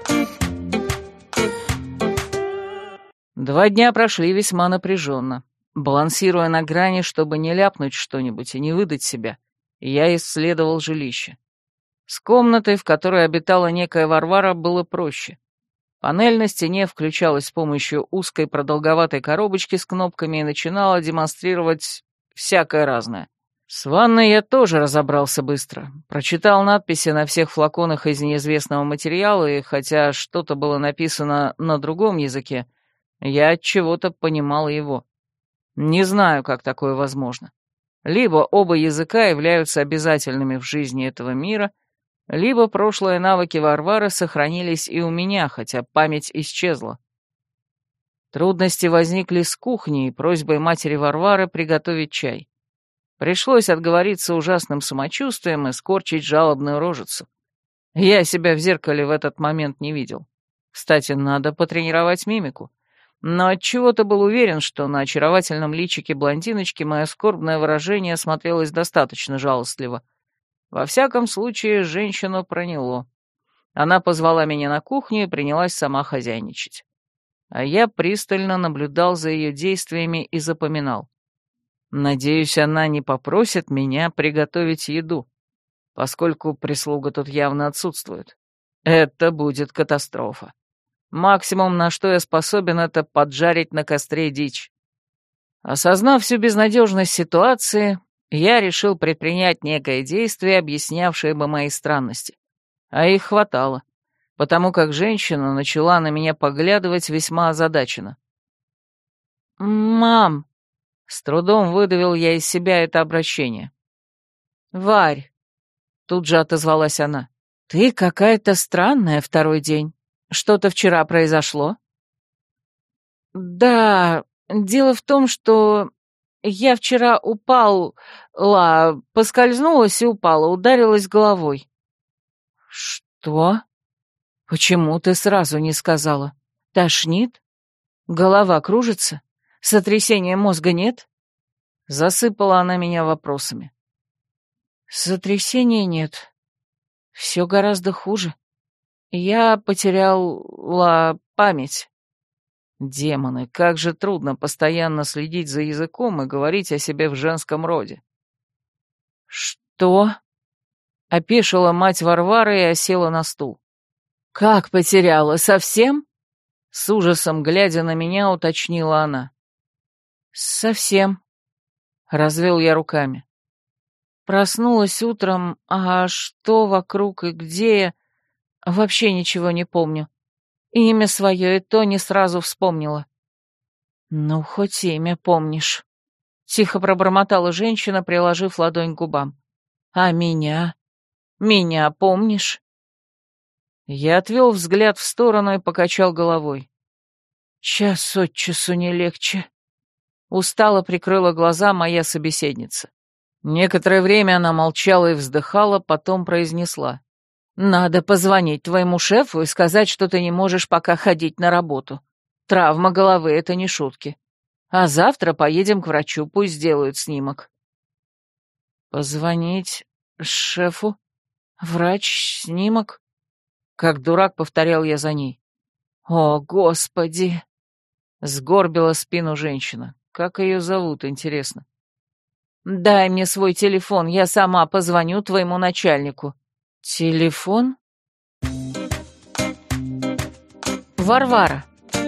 Два дня прошли весьма напряженно. Балансируя на грани, чтобы не ляпнуть что-нибудь и не выдать себя, я исследовал жилище. С комнатой, в которой обитала некая Варвара, было проще. Панель на стене включалась с помощью узкой продолговатой коробочки с кнопками и начинала демонстрировать всякое разное. С ванной я тоже разобрался быстро. Прочитал надписи на всех флаконах из неизвестного материала, и хотя что-то было написано на другом языке, я от чего-то понимал его. Не знаю, как такое возможно. Либо оба языка являются обязательными в жизни этого мира, либо прошлые навыки Варвары сохранились и у меня, хотя память исчезла. Трудности возникли с кухней и просьбой матери Варвары приготовить чай. Пришлось отговориться ужасным самочувствием и скорчить жалобную рожицу. Я себя в зеркале в этот момент не видел. Кстати, надо потренировать мимику. Но отчего-то был уверен, что на очаровательном личике блондиночки мое скорбное выражение смотрелось достаточно жалостливо. Во всяком случае, женщину проняло. Она позвала меня на кухню и принялась сама хозяйничать. А я пристально наблюдал за ее действиями и запоминал. Надеюсь, она не попросит меня приготовить еду, поскольку прислуга тут явно отсутствует. Это будет катастрофа. Максимум, на что я способен, это поджарить на костре дичь. Осознав всю безнадежность ситуации, я решил предпринять некое действие, объяснявшее бы мои странности. А их хватало, потому как женщина начала на меня поглядывать весьма озадаченно. «Мам!» — с трудом выдавил я из себя это обращение. «Варь!» — тут же отозвалась она. «Ты какая-то странная второй день. Что-то вчера произошло?» «Да, дело в том, что я вчера упала, поскользнулась и упала, ударилась головой». «Что? Почему ты сразу не сказала? Тошнит? Голова кружится? Сотрясения мозга нет?» Засыпала она меня вопросами. «Сотрясения нет. Все гораздо хуже. Я потеряла память». Демоны, как же трудно постоянно следить за языком и говорить о себе в женском роде. «Что?» — опешила мать Варвары и осела на стул. «Как потеряла? Совсем?» — с ужасом, глядя на меня, уточнила она. «Совсем», — развел я руками. Проснулась утром, а что вокруг и где я, вообще ничего не помню. Имя свое и то не сразу вспомнила. «Ну, хоть имя помнишь», — тихо пробормотала женщина, приложив ладонь к губам. «А меня? Меня помнишь?» Я отвел взгляд в сторону и покачал головой. «Час от часу не легче», — устало прикрыла глаза моя собеседница. Некоторое время она молчала и вздыхала, потом произнесла. «Надо позвонить твоему шефу и сказать, что ты не можешь пока ходить на работу. Травма головы — это не шутки. А завтра поедем к врачу, пусть сделают снимок». «Позвонить шефу? Врач, снимок?» Как дурак повторял я за ней. «О, Господи!» Сгорбила спину женщина. Как ее зовут, интересно? «Дай мне свой телефон, я сама позвоню твоему начальнику». «Телефон?» Варвара.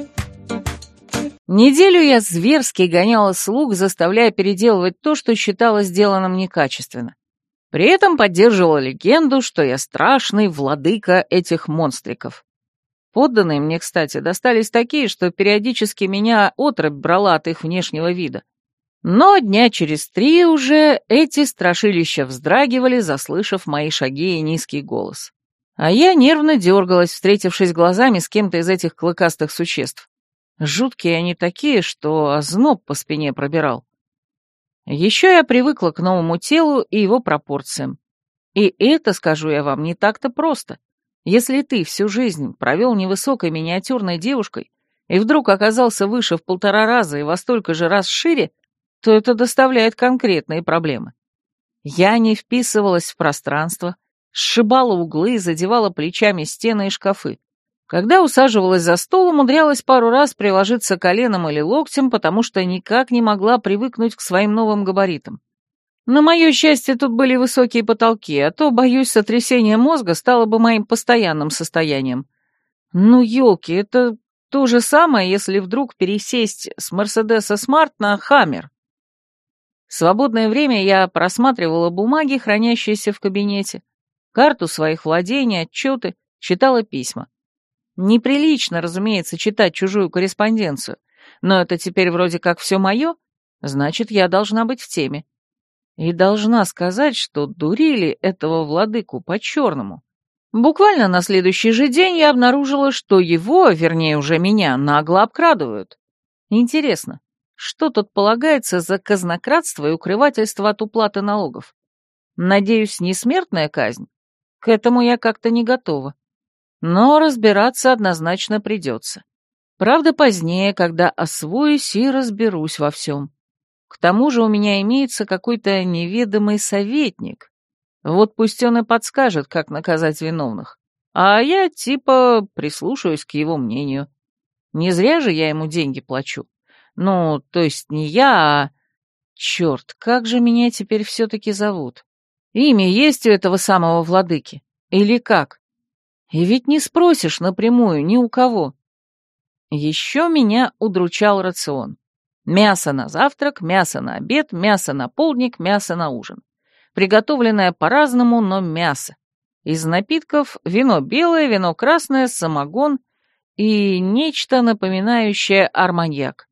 Неделю я зверски гоняла слуг, заставляя переделывать то, что считала сделанным некачественно. При этом поддерживала легенду, что я страшный владыка этих монстриков. Подданные мне, кстати, достались такие, что периодически меня отрыбь брала от их внешнего вида. Но дня через три уже эти страшилища вздрагивали, заслышав мои шаги и низкий голос. А я нервно дергалась, встретившись глазами с кем-то из этих клыкастых существ. Жуткие они такие, что озноб по спине пробирал. Еще я привыкла к новому телу и его пропорциям. И это, скажу я вам, не так-то просто. Если ты всю жизнь провел невысокой миниатюрной девушкой и вдруг оказался выше в полтора раза и во столько же раз шире, то это доставляет конкретные проблемы. Я не вписывалась в пространство, сшибала углы и задевала плечами стены и шкафы. В Когда усаживалась за стол, умудрялась пару раз приложиться коленом или локтем, потому что никак не могла привыкнуть к своим новым габаритам. На мое счастье, тут были высокие потолки, а то, боюсь, сотрясение мозга стало бы моим постоянным состоянием. Ну, елки, это то же самое, если вдруг пересесть с Мерседеса Смарт на Хаммер. В свободное время я просматривала бумаги, хранящиеся в кабинете, карту своих владений, отчеты, читала письма. Неприлично, разумеется, читать чужую корреспонденцию, но это теперь вроде как все мое, значит, я должна быть в теме. И должна сказать, что дурили этого владыку по-черному. Буквально на следующий же день я обнаружила, что его, вернее уже меня, нагло обкрадывают. Интересно, что тут полагается за казнократство и укрывательство от уплаты налогов? Надеюсь, не смертная казнь? К этому я как-то не готова. Но разбираться однозначно придется. Правда, позднее, когда освоюсь и разберусь во всем. К тому же у меня имеется какой-то неведомый советник. Вот пусть он и подскажет, как наказать виновных. А я типа прислушаюсь к его мнению. Не зря же я ему деньги плачу. Ну, то есть не я, а... Черт, как же меня теперь все-таки зовут? Имя есть у этого самого владыки? Или как? И ведь не спросишь напрямую ни у кого. Еще меня удручал рацион. Мясо на завтрак, мясо на обед, мясо на полдник, мясо на ужин. Приготовленное по-разному, но мясо. Из напитков вино белое, вино красное, самогон и нечто напоминающее арманьяк.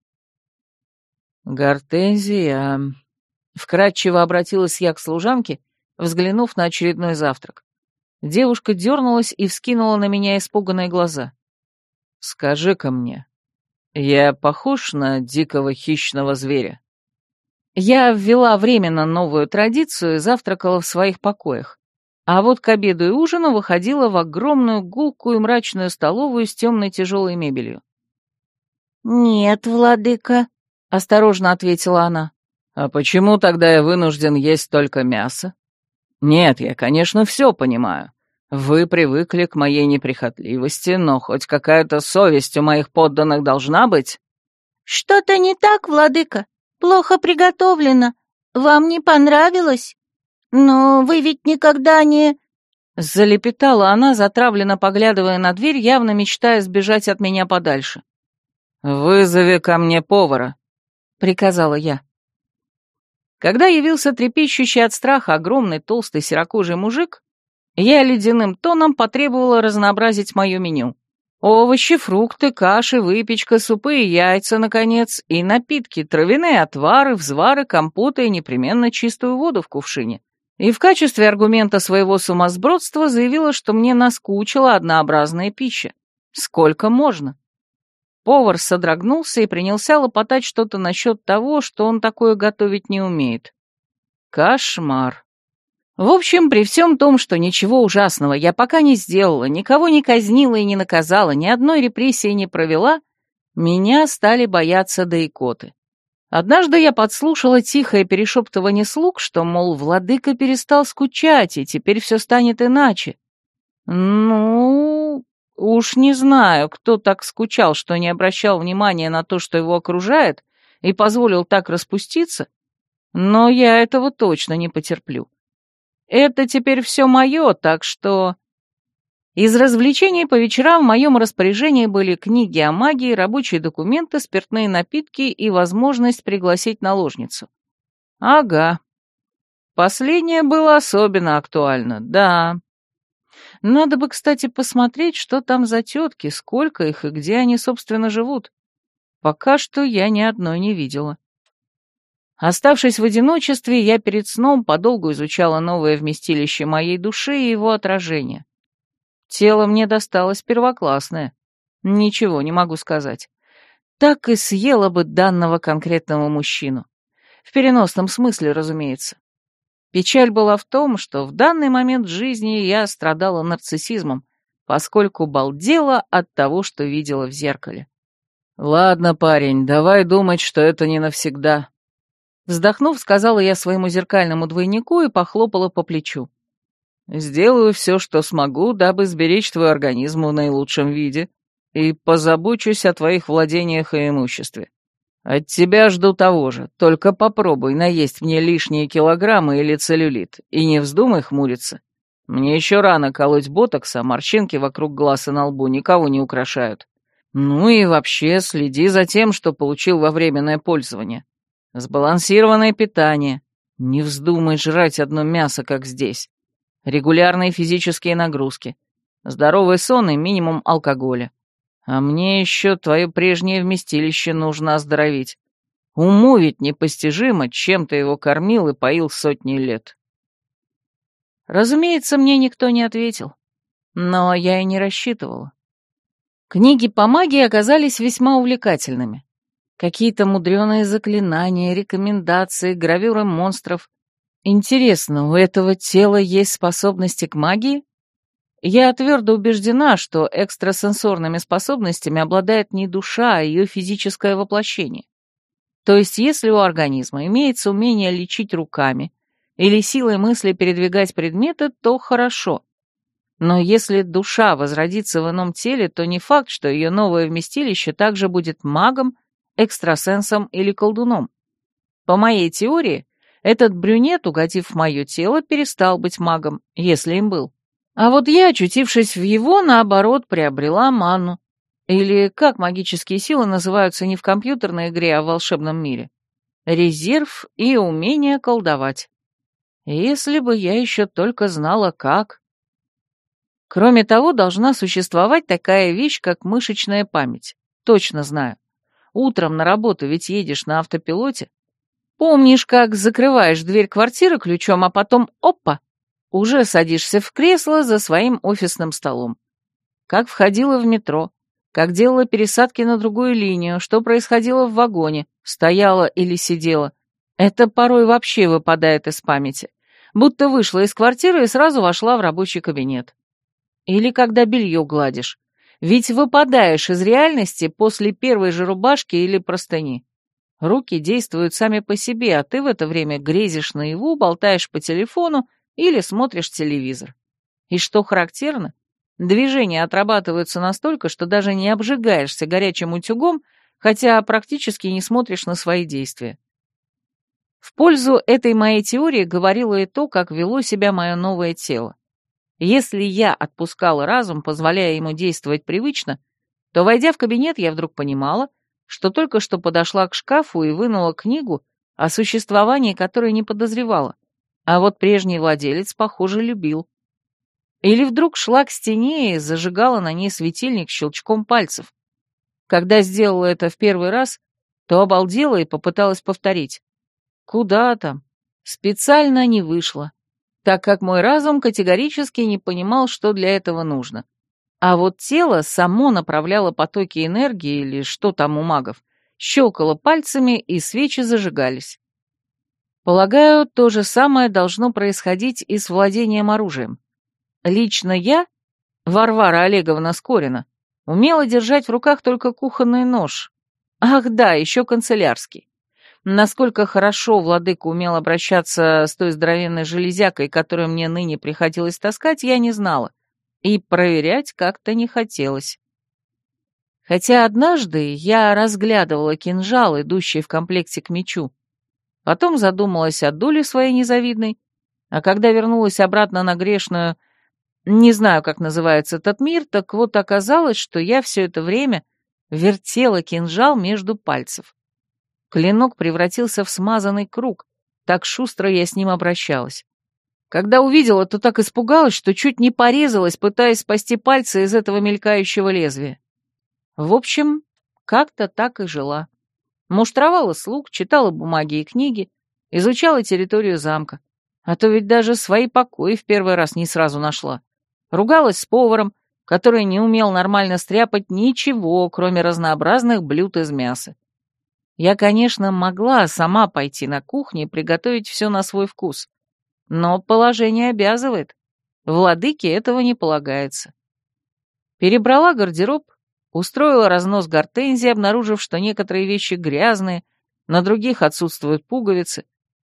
«Гортензия», — вкратчиво обратилась я к служанке, взглянув на очередной завтрак. Девушка дернулась и вскинула на меня испуганные глаза. «Скажи-ка мне, я похож на дикого хищного зверя?» Я ввела временно новую традицию и завтракала в своих покоях, а вот к обеду и ужину выходила в огромную гулкую и мрачную столовую с темной тяжелой мебелью. «Нет, владыка», — осторожно ответила она. «А почему тогда я вынужден есть только мясо? Нет, я, конечно, все понимаю. Вы привыкли к моей неприхотливости, но хоть какая-то совесть у моих подданных должна быть». «Что-то не так, владыка? Плохо приготовлено. Вам не понравилось? Но вы ведь никогда не...» Залепетала она, затравленно поглядывая на дверь, явно мечтая сбежать от меня подальше. «Вызови ко мне повара», — приказала я. Когда явился трепещущий от страха огромный толстый серокожий мужик, я ледяным тоном потребовала разнообразить мое меню. Овощи, фрукты, каши, выпечка, супы и яйца, наконец, и напитки, травяные отвары, взвары, компоты и непременно чистую воду в кувшине. И в качестве аргумента своего сумасбродства заявила, что мне наскучила однообразная пища. Сколько можно? Повар содрогнулся и принялся лопотать что-то насчет того, что он такое готовить не умеет. Кошмар. В общем, при всем том, что ничего ужасного я пока не сделала, никого не казнила и не наказала, ни одной репрессии не провела, меня стали бояться до икоты. Однажды я подслушала тихое перешептывание слуг, что, мол, владыка перестал скучать, и теперь все станет иначе. Ну, уж не знаю, кто так скучал, что не обращал внимания на то, что его окружает, и позволил так распуститься, но я этого точно не потерплю. Это теперь все мое, так что... Из развлечений по вечерам в моем распоряжении были книги о магии, рабочие документы, спиртные напитки и возможность пригласить наложницу. Ага. Последнее было особенно актуально, да. Надо бы, кстати, посмотреть, что там за тетки, сколько их и где они, собственно, живут. Пока что я ни одной не видела. Оставшись в одиночестве, я перед сном подолгу изучала новое вместилище моей души и его отражение. Тело мне досталось первоклассное. Ничего не могу сказать. Так и съела бы данного конкретного мужчину. В переносном смысле, разумеется. Печаль была в том, что в данный момент жизни я страдала нарциссизмом, поскольку балдела от того, что видела в зеркале. «Ладно, парень, давай думать, что это не навсегда». Вздохнув, сказала я своему зеркальному двойнику и похлопала по плечу. Сделаю все, что смогу, дабы сберечь твой организм в наилучшем виде, и позабочусь о твоих владениях и имуществе. От тебя жду того же, только попробуй наесть мне лишние килограммы или целлюлит, и не вздумай хмуриться. Мне еще рано колоть ботокс, а морщинки вокруг глаз и на лбу никого не украшают. Ну и вообще следи за тем, что получил во временное пользование. Сбалансированное питание. Не вздумай жрать одно мясо, как здесь. Регулярные физические нагрузки. Здоровый сон и минимум алкоголя. А мне еще твое прежнее вместилище нужно оздоровить. Уму ведь непостижимо, чем ты его кормил и поил сотни лет. Разумеется, мне никто не ответил. Но я и не рассчитывала. Книги по магии оказались весьма увлекательными. Какие-то мудреные заклинания, рекомендации, гравюры монстров. Интересно, у этого тела есть способности к магии? Я твердо убеждена, что экстрасенсорными способностями обладает не душа, а ее физическое воплощение. То есть, если у организма имеется умение лечить руками или силой мысли передвигать предметы, то хорошо. Но если душа возродится в ином теле, то не факт, что ее новое вместилище также будет магом, экстрасенсом или колдуном. По моей теории, этот брюнет, угодив в мое тело, перестал быть магом, если им был. А вот я, очутившись в его, наоборот, приобрела ману. Или как магические силы называются не в компьютерной игре, а в волшебном мире. Резерв и умение колдовать. Если бы я еще только знала, как. Кроме того, должна существовать такая вещь, как мышечная память. Точно знаю. Утром на работу ведь едешь на автопилоте. Помнишь, как закрываешь дверь квартиры ключом, а потом — опа! Уже садишься в кресло за своим офисным столом. Как входила в метро, как делала пересадки на другую линию, что происходило в вагоне, стояла или сидела. Это порой вообще выпадает из памяти, будто вышла из квартиры и сразу вошла в рабочий кабинет. Или когда белье гладишь, ведь выпадаешь из реальности после первой же рубашки или простыни. Руки действуют сами по себе, а ты в это время грезишь наяву, болтаешь по телефону или смотришь телевизор. И что характерно, движения отрабатываются настолько, что даже не обжигаешься горячим утюгом, хотя практически не смотришь на свои действия. В пользу этой моей теории говорило и то, как вело себя мое новое тело. Если я отпускала разум, позволяя ему действовать привычно, то, войдя в кабинет, я вдруг понимала, что только что подошла к шкафу и вынула книгу, о существовании которой не подозревала. А вот прежний владелец, похоже, любил. Или вдруг шла к стене и зажигала на ней светильник щелчком пальцев. Когда сделала это в первый раз, то обалдела и попыталась повторить. Куда там? Специально не вышло, так как мой разум категорически не понимал, что для этого нужно. А вот тело само направляло потоки энергии, или что там у магов, щелкало пальцами, и свечи зажигались. Полагаю, то же самое должно происходить и с владением оружием. Лично я, Варвара Олеговна Скорина, умела держать в руках только кухонный нож. Ах да, еще канцелярский. Насколько хорошо владыка умел обращаться с той здоровенной железякой, которую мне ныне приходилось таскать, я не знала, и проверять как-то не хотелось. Хотя однажды я разглядывала кинжал, идущий в комплекте к мечу. Потом задумалась о доле своей незавидной, а когда вернулась обратно на грешную, не знаю, как называется этот мир, так вот оказалось, что я все это время вертела кинжал между пальцев. Клинок превратился в смазанный круг, так шустро я с ним обращалась. Когда увидела, то так испугалась, что чуть не порезалась, пытаясь спасти пальцы из этого мелькающего лезвия. В общем, как-то так и жила. Муштровала слуг, читала бумаги и книги, изучала территорию замка. А то ведь даже свои покои в первый раз не сразу нашла. Ругалась с поваром, который не умел нормально стряпать ничего, кроме разнообразных блюд из мяса. Я, конечно, могла сама пойти на кухню и приготовить все на свой вкус. Но положение обязывает. Владыке этого не полагается. Перебрала гардероб, устроила разнос гортензий, обнаружив, что некоторые вещи грязные, на других отсутствуют пуговицы.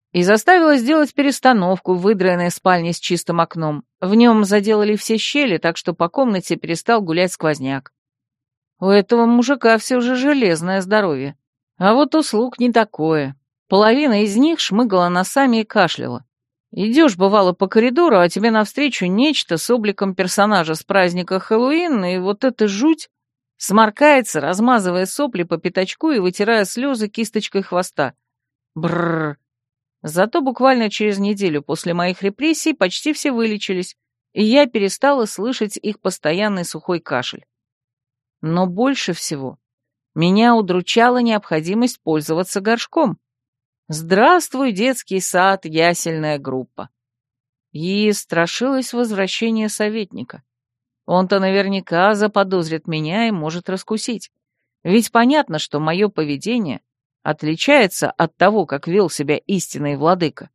и заставила сделать перестановку в выдраенной спальне с чистым окном. В нем заделали все щели, так что по комнате перестал гулять сквозняк. У этого мужика все же железное здоровье. А вот услуг не такое. Половина из них шмыгала носами и кашляла. Идешь, бывало, по коридору, а тебе навстречу нечто с обликом персонажа с праздника Хэллоуин, и вот эта жуть сморкается, размазывая сопли по пятачку и вытирая слезы кисточкой хвоста. Бррр. Зато буквально через неделю после моих репрессий почти все вылечились, и я перестала слышать их постоянный сухой кашель. Но больше всего меня удручала необходимость пользоваться горшком. Здравствуй, детский сад, ясельная группа. И страшилась возвращения советника. Он-то наверняка заподозрит меня и может раскусить. Ведь понятно, что мое поведение отличается от того, как вел себя истинный владыка.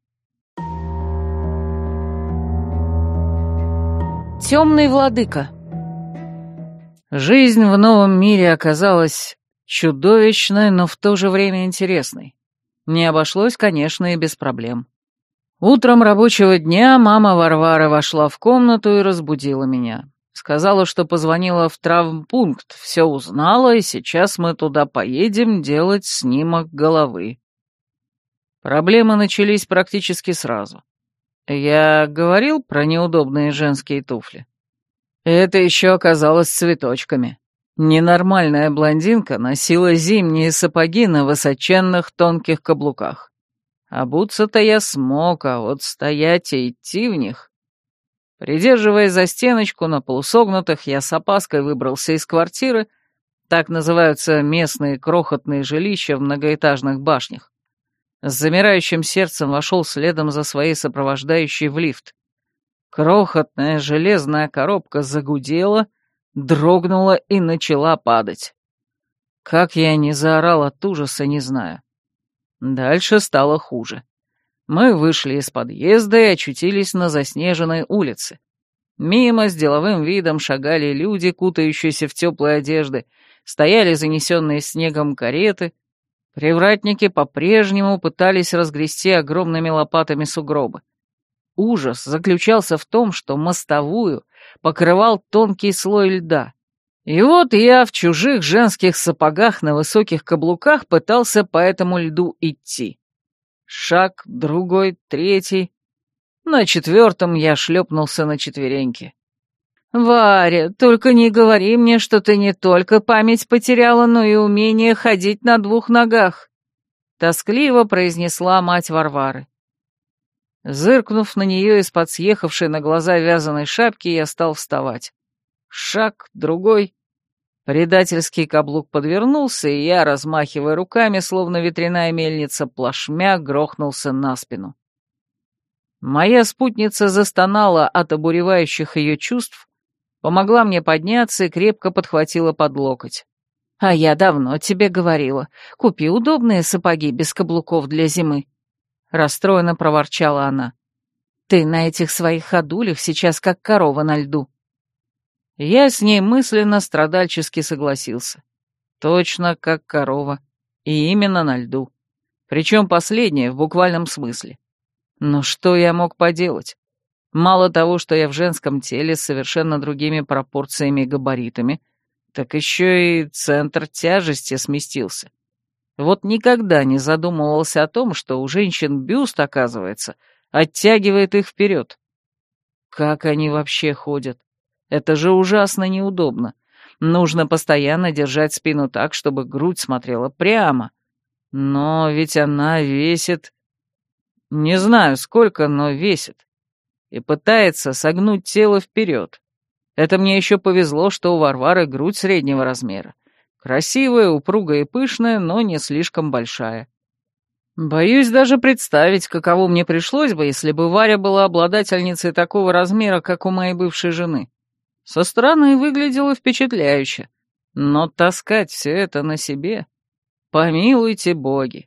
Темный владыка. Жизнь в новом мире оказалась чудовищной, но в то же время интересной. Не обошлось, конечно, и без проблем. Утром рабочего дня мама Варвара вошла в комнату и разбудила меня. Сказала, что позвонила в травмпункт, все узнала, и сейчас мы туда поедем делать снимок головы. Проблемы начались практически сразу. Я говорил про неудобные женские туфли. Это еще оказалось цветочками. Ненормальная блондинка носила зимние сапоги на высоченных тонких каблуках. Обуться-то я смог, а вот стоять и идти в них... Придерживаясь за стеночку на полусогнутых, я с опаской выбрался из квартиры, так называются местные крохотные жилища в многоэтажных башнях. С замирающим сердцем вошел следом за своей сопровождающей в лифт. Крохотная железная коробка загудела, дрогнула и начала падать. Как я не заорал от ужаса, не знаю. Дальше стало хуже. Мы вышли из подъезда и очутились на заснеженной улице. Мимо с деловым видом шагали люди, кутающиеся в теплые одежды, стояли занесенные снегом кареты. Привратники по-прежнему пытались разгрести огромными лопатами сугробы. Ужас заключался в том, что мостовую покрывал тонкий слой льда. И вот я в чужих женских сапогах на высоких каблуках пытался по этому льду идти. Шаг, другой, третий. На четвертом я шлепнулся на четвереньки. «Варя, только не говори мне, что ты не только память потеряла, но и умение ходить на двух ногах», — тоскливо произнесла мать Варвары. Зыркнув на нее из-под съехавшей на глаза вязаной шапки, я стал вставать. Шаг, другой. Предательский каблук подвернулся, и я, размахивая руками, словно ветряная мельница, плашмя грохнулся на спину. Моя спутница застонала от обуревающих ее чувств, помогла мне подняться и крепко подхватила под локоть. «А я давно тебе говорила, купи удобные сапоги без каблуков для зимы», — расстроенно проворчала она. «Ты на этих своих ходулях сейчас как корова на льду». Я с ней мысленно страдальчески согласился. Точно как корова. И именно на льду. Причем последнее в буквальном смысле. Но что я мог поделать? Мало того, что я в женском теле с совершенно другими пропорциями и габаритами, так еще и центр тяжести сместился. Вот никогда не задумывался о том, что у женщин бюст, оказывается, оттягивает их вперед. Как они вообще ходят? Это же ужасно неудобно. Нужно постоянно держать спину так, чтобы грудь смотрела прямо. Но ведь она весит... Не знаю сколько, но весит. И пытается согнуть тело вперед. Это мне еще повезло, что у Варвары грудь среднего размера. Красивая, упругая и пышная, но не слишком большая. Боюсь даже представить, каково мне пришлось бы, если бы Варя была обладательницей такого размера, как у моей бывшей жены. Со стороны выглядело впечатляюще, но таскать все это на себе... Помилуйте боги.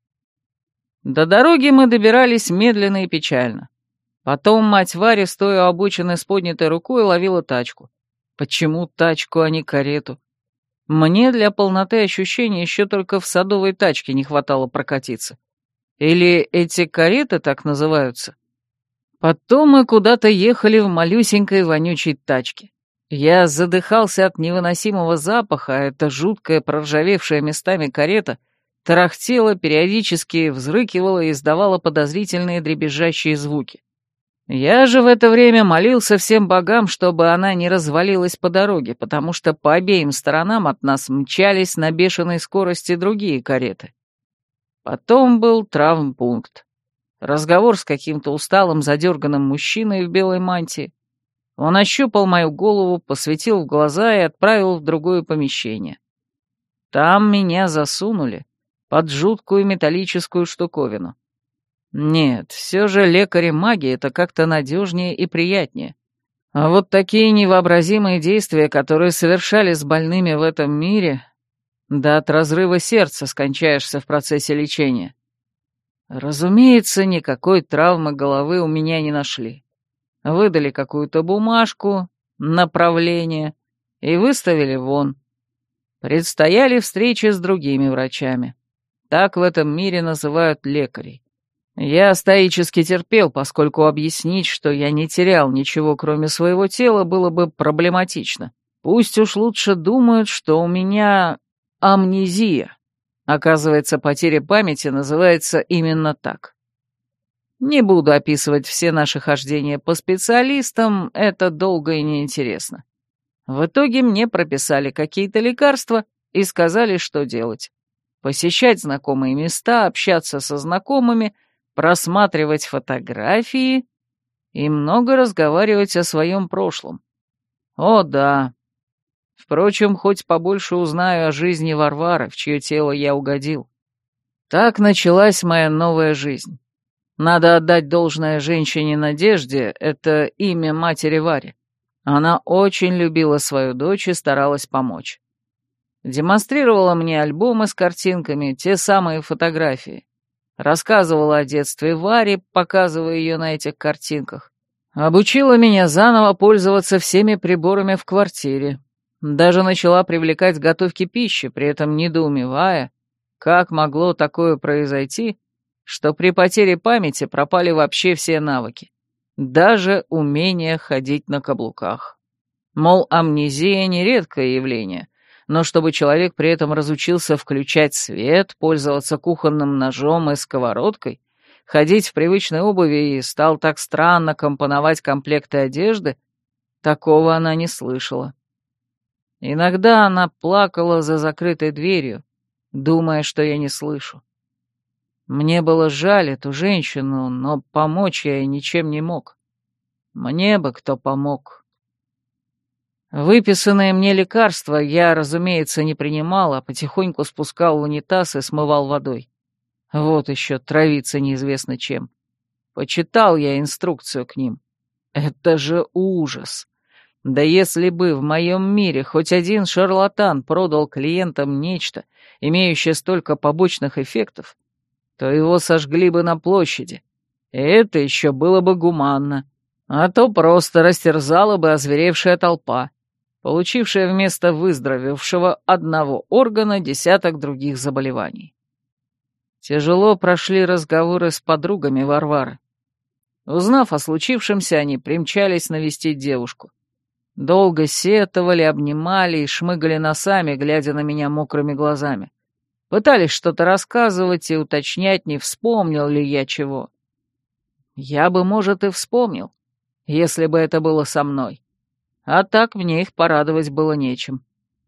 До дороги мы добирались медленно и печально. Потом мать Варя, стоя у обочины с поднятой рукой, ловила тачку. Почему тачку, а не карету? Мне для полноты ощущений еще только в садовой тачке не хватало прокатиться. Или эти кареты так называются? Потом мы куда-то ехали в малюсенькой вонючей тачке. Я задыхался от невыносимого запаха, а эта жуткая проржавевшая местами карета тарахтела, периодически взрыкивала и издавала подозрительные дребезжащие звуки. Я же в это время молился всем богам, чтобы она не развалилась по дороге, потому что по обеим сторонам от нас мчались на бешеной скорости другие кареты. Потом был травмпункт. Разговор с каким-то усталым, задерганным мужчиной в белой мантии. Он ощупал мою голову, посветил в глаза и отправил в другое помещение. Там меня засунули под жуткую металлическую штуковину. Нет, все же лекари-маги — это как-то надежнее и приятнее. А вот такие невообразимые действия, которые совершали с больными в этом мире, да от разрыва сердца скончаешься в процессе лечения. Разумеется, никакой травмы головы у меня не нашли. Выдали какую-то бумажку, направление и выставили вон. Предстояли встречи с другими врачами. Так в этом мире называют лекарей. Я стоически терпел, поскольку объяснить, что я не терял ничего, кроме своего тела, было бы проблематично. Пусть уж лучше думают, что у меня амнезия. Оказывается, потеря памяти называется именно так. Не буду описывать все наши хождения по специалистам, это долго и неинтересно. В итоге мне прописали какие-то лекарства и сказали, что делать. Посещать знакомые места, общаться со знакомыми, просматривать фотографии и много разговаривать о своем прошлом. О да. Впрочем, хоть побольше узнаю о жизни Варвары, в чье тело я угодил. Так началась моя новая жизнь. Надо отдать должное женщине Надежде, это имя матери Вари. Она очень любила свою дочь и старалась помочь. Демонстрировала мне альбомы с картинками, те самые фотографии. Рассказывала о детстве Вари, показывая ее на этих картинках. Обучила меня заново пользоваться всеми приборами в квартире. Даже начала привлекать к готовке пищи, при этом недоумевая, как могло такое произойти, что при потере памяти пропали вообще все навыки, даже умение ходить на каблуках. Мол, амнезия — не редкое явление, но чтобы человек при этом разучился включать свет, пользоваться кухонным ножом и сковородкой, ходить в привычной обуви и стал так странно компоновать комплекты одежды, такого она не слышала. Иногда она плакала за закрытой дверью, думая, что я не слышу. Мне было жаль эту женщину, но помочь я ей ничем не мог. Мне бы кто помог. Выписанные мне лекарства я, разумеется, не принимал, а потихоньку спускал в унитаз и смывал водой. Вот еще травиться неизвестно чем. Почитал я инструкцию к ним. Это же ужас. Да если бы в моем мире хоть один шарлатан продал клиентам нечто, имеющее столько побочных эффектов, то его сожгли бы на площади. И это еще было бы гуманно. А то просто растерзала бы озверевшая толпа, получившая вместо выздоровевшего одного органа десяток других заболеваний. Тяжело прошли разговоры с подругами Варвары. Узнав о случившемся, они примчались навестить девушку. Долго сетовали, обнимали и шмыгали носами, глядя на меня мокрыми глазами. Пытались что-то рассказывать и уточнять, не вспомнил ли я чего. Я бы, может, и вспомнил, если бы это было со мной. А так мне их порадовать было нечем.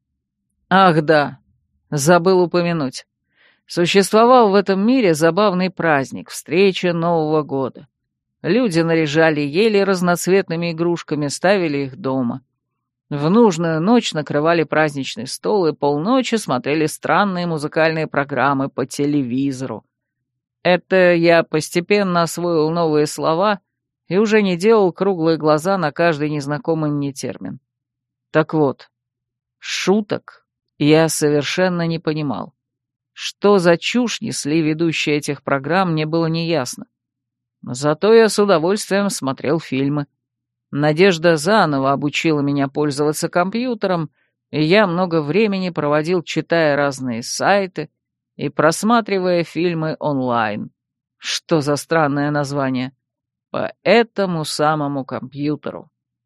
Ах да, забыл упомянуть. Существовал в этом мире забавный праздник — встреча Нового года. Люди наряжали ели разноцветными игрушками, ставили их дома. В нужную ночь накрывали праздничный стол и полночи смотрели странные музыкальные программы по телевизору. Это я постепенно освоил новые слова и уже не делал круглые глаза на каждый незнакомый мне термин. Так вот, шуток я совершенно не понимал. Что за чушь несли ведущие этих программ, мне было неясно. Зато я с удовольствием смотрел фильмы. Надежда заново обучила меня пользоваться компьютером, и я много времени проводил, читая разные сайты и просматривая фильмы онлайн. Что за странное название? По этому самому компьютеру.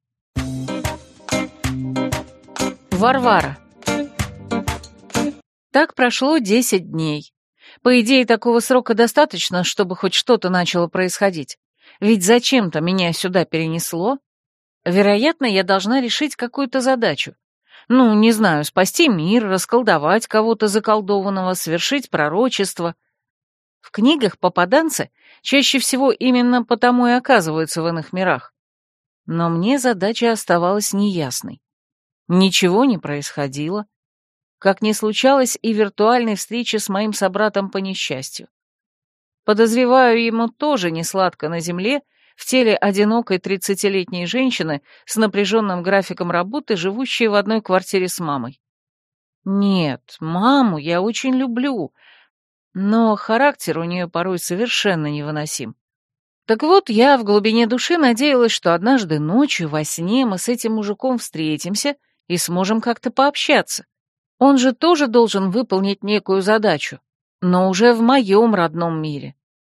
Варвара. Так прошло десять дней. По идее, такого срока достаточно, чтобы хоть что-то начало происходить. Ведь зачем-то меня сюда перенесло. Вероятно, я должна решить какую-то задачу. Ну, не знаю, спасти мир, расколдовать кого-то заколдованного, совершить пророчество. В книгах попаданцы чаще всего именно потому и оказываются в иных мирах. Но мне задача оставалась неясной. Ничего не происходило. Как не случалось и виртуальной встречи с моим собратом по несчастью. Подозреваю, ему тоже не сладко на земле, в теле одинокой тридцатилетней женщины с напряженным графиком работы, живущей в одной квартире с мамой. Нет, маму я очень люблю, но характер у нее порой совершенно невыносим. Так вот, я в глубине души надеялась, что однажды ночью во сне мы с этим мужиком встретимся и сможем как-то пообщаться. Он же тоже должен выполнить некую задачу, но уже в моем родном мире.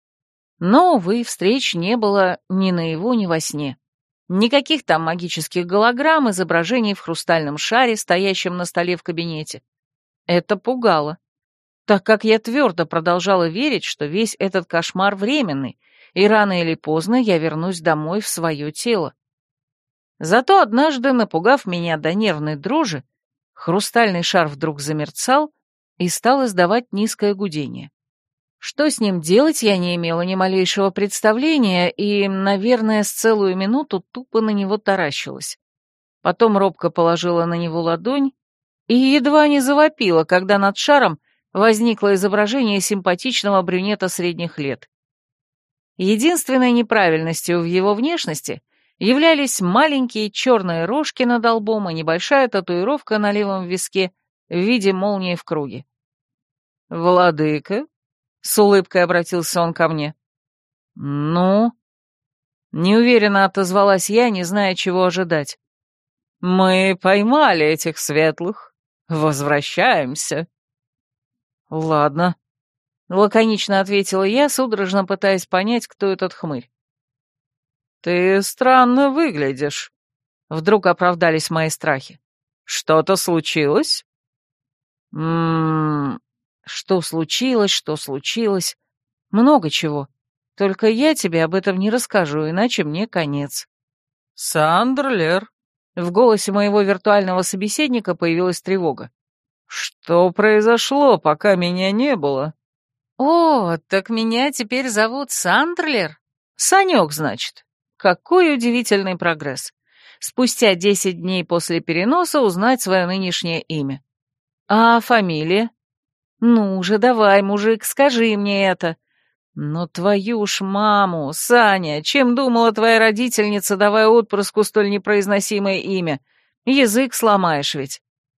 Но, увы, встреч не было ни наяву, ни во сне. Никаких там магических голограмм, изображений в хрустальном шаре, стоящем на столе в кабинете. Это пугало, так как я твердо продолжала верить, что весь этот кошмар временный, и рано или поздно я вернусь домой в свое тело. Зато однажды, напугав меня до нервной дрожи, хрустальный шар вдруг замерцал и стал издавать низкое гудение. Что с ним делать, я не имела ни малейшего представления и, наверное, с целую минуту тупо на него таращилась. Потом робко положила на него ладонь и едва не завопила, когда над шаром возникло изображение симпатичного брюнета средних лет. Единственной неправильностью в его внешности являлись маленькие черные рожки над лбом и небольшая татуировка на левом виске в виде молнии в круге. «Владыка?» — с улыбкой обратился он ко мне. «Ну?» — неуверенно отозвалась я, не зная, чего ожидать. «Мы поймали этих светлых. Возвращаемся». «Ладно», — лаконично ответила я, судорожно пытаясь понять, кто этот хмырь. «Ты странно выглядишь», — вдруг оправдались мои страхи. «Что-то случилось?» «Ммм, что случилось, что случилось? Много чего. Только я тебе об этом не расскажу, иначе мне конец». «Сандрлер», — в голосе моего виртуального собеседника появилась тревога. «Что произошло, пока меня не было?» «О, так меня теперь зовут Сандрлер? Санек, значит. Какой удивительный прогресс. Спустя десять дней после переноса узнать свое нынешнее имя. А фамилия? Ну же, давай, мужик, скажи мне это. Ну твою ж маму, Саня, чем думала твоя родительница, давая отпрыску столь непроизносимое имя? Язык сломаешь ведь».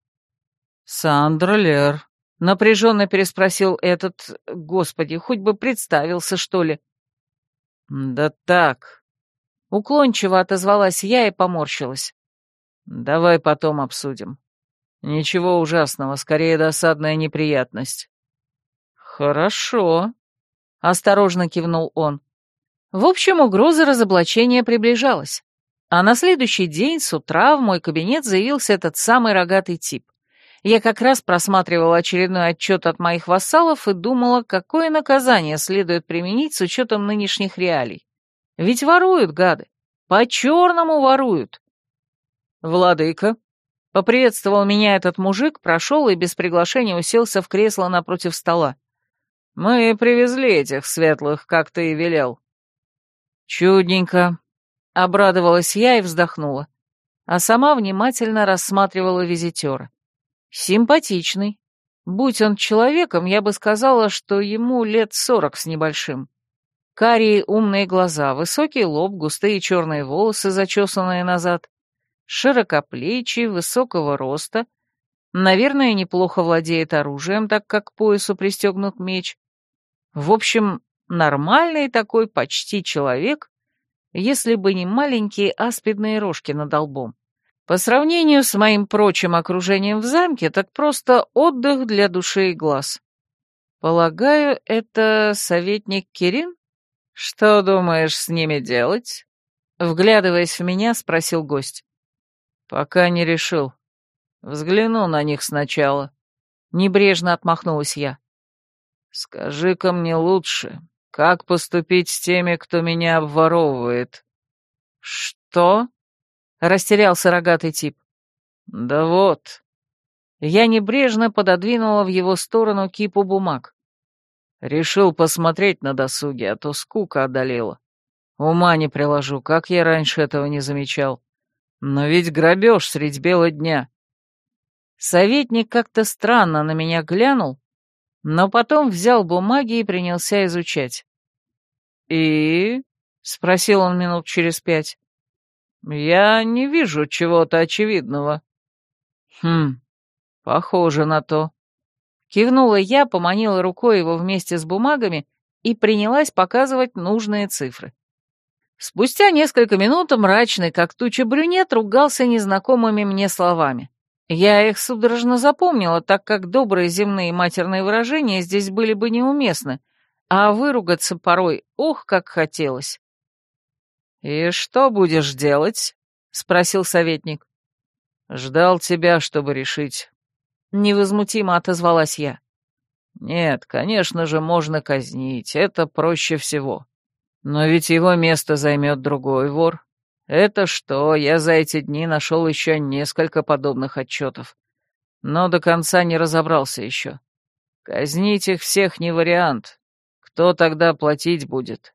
«Сандрлер», — напряженно переспросил этот... Господи, хоть бы представился, что ли. «Да так...» — уклончиво отозвалась я и поморщилась. «Давай потом обсудим. Ничего ужасного, скорее досадная неприятность». «Хорошо», — осторожно кивнул он. В общем, угроза разоблачения приближалась. А на следующий день с утра в мой кабинет заявился этот самый рогатый тип. Я как раз просматривала очередной отчет от моих вассалов и думала, какое наказание следует применить с учетом нынешних реалий. Ведь воруют, гады, по-черному воруют. «Владыка», — поприветствовал меня этот мужик, прошел и без приглашения уселся в кресло напротив стола. «Мы привезли этих светлых, как ты и велел». «Чудненько», — обрадовалась я и вздохнула, а сама внимательно рассматривала визитера. Симпатичный. Будь он человеком, я бы сказала, что ему лет сорок с небольшим. Карие умные глаза, высокий лоб, густые черные волосы, зачесанные назад, широкоплечий, высокого роста, наверное, неплохо владеет оружием, так как к поясу пристегнут меч. В общем, нормальный такой почти человек, если бы не маленькие аспидные рожки над лбом. По сравнению с моим прочим окружением в замке, так просто отдых для души и глаз. Полагаю, это советник Кирин? «Что думаешь с ними делать?» Вглядываясь в меня, спросил гость. «Пока не решил. Взгляну на них сначала». Небрежно отмахнулась я. «Скажи-ка мне лучше, как поступить с теми, кто меня обворовывает?» «Что?» — растерялся рогатый тип. «Да вот». Я небрежно пододвинула в его сторону кипу бумаг. Решил посмотреть на досуге, а то скука одолела. Ума не приложу, как я раньше этого не замечал. Но ведь грабеж средь бела дня. Советник как-то странно на меня глянул, но потом взял бумаги и принялся изучать. «И?» — спросил он минут через пять. «Я не вижу чего-то очевидного». «Хм, похоже на то». Кивнула я, поманила рукой его вместе с бумагами и принялась показывать нужные цифры. Спустя несколько минут мрачный, как туча брюнет, ругался незнакомыми мне словами. Я их судорожно запомнила, так как добрые земные матерные выражения здесь были бы неуместны, а выругаться порой, ох, как хотелось. «И что будешь делать?» — спросил советник. «Ждал тебя, чтобы решить». Невозмутимо отозвалась я. «Нет, конечно же, можно казнить, это проще всего. Но ведь его место займет другой вор. Это что, я за эти дни нашел еще несколько подобных отчетов. Но до конца не разобрался еще. Казнить их всех не вариант. Кто тогда платить будет?»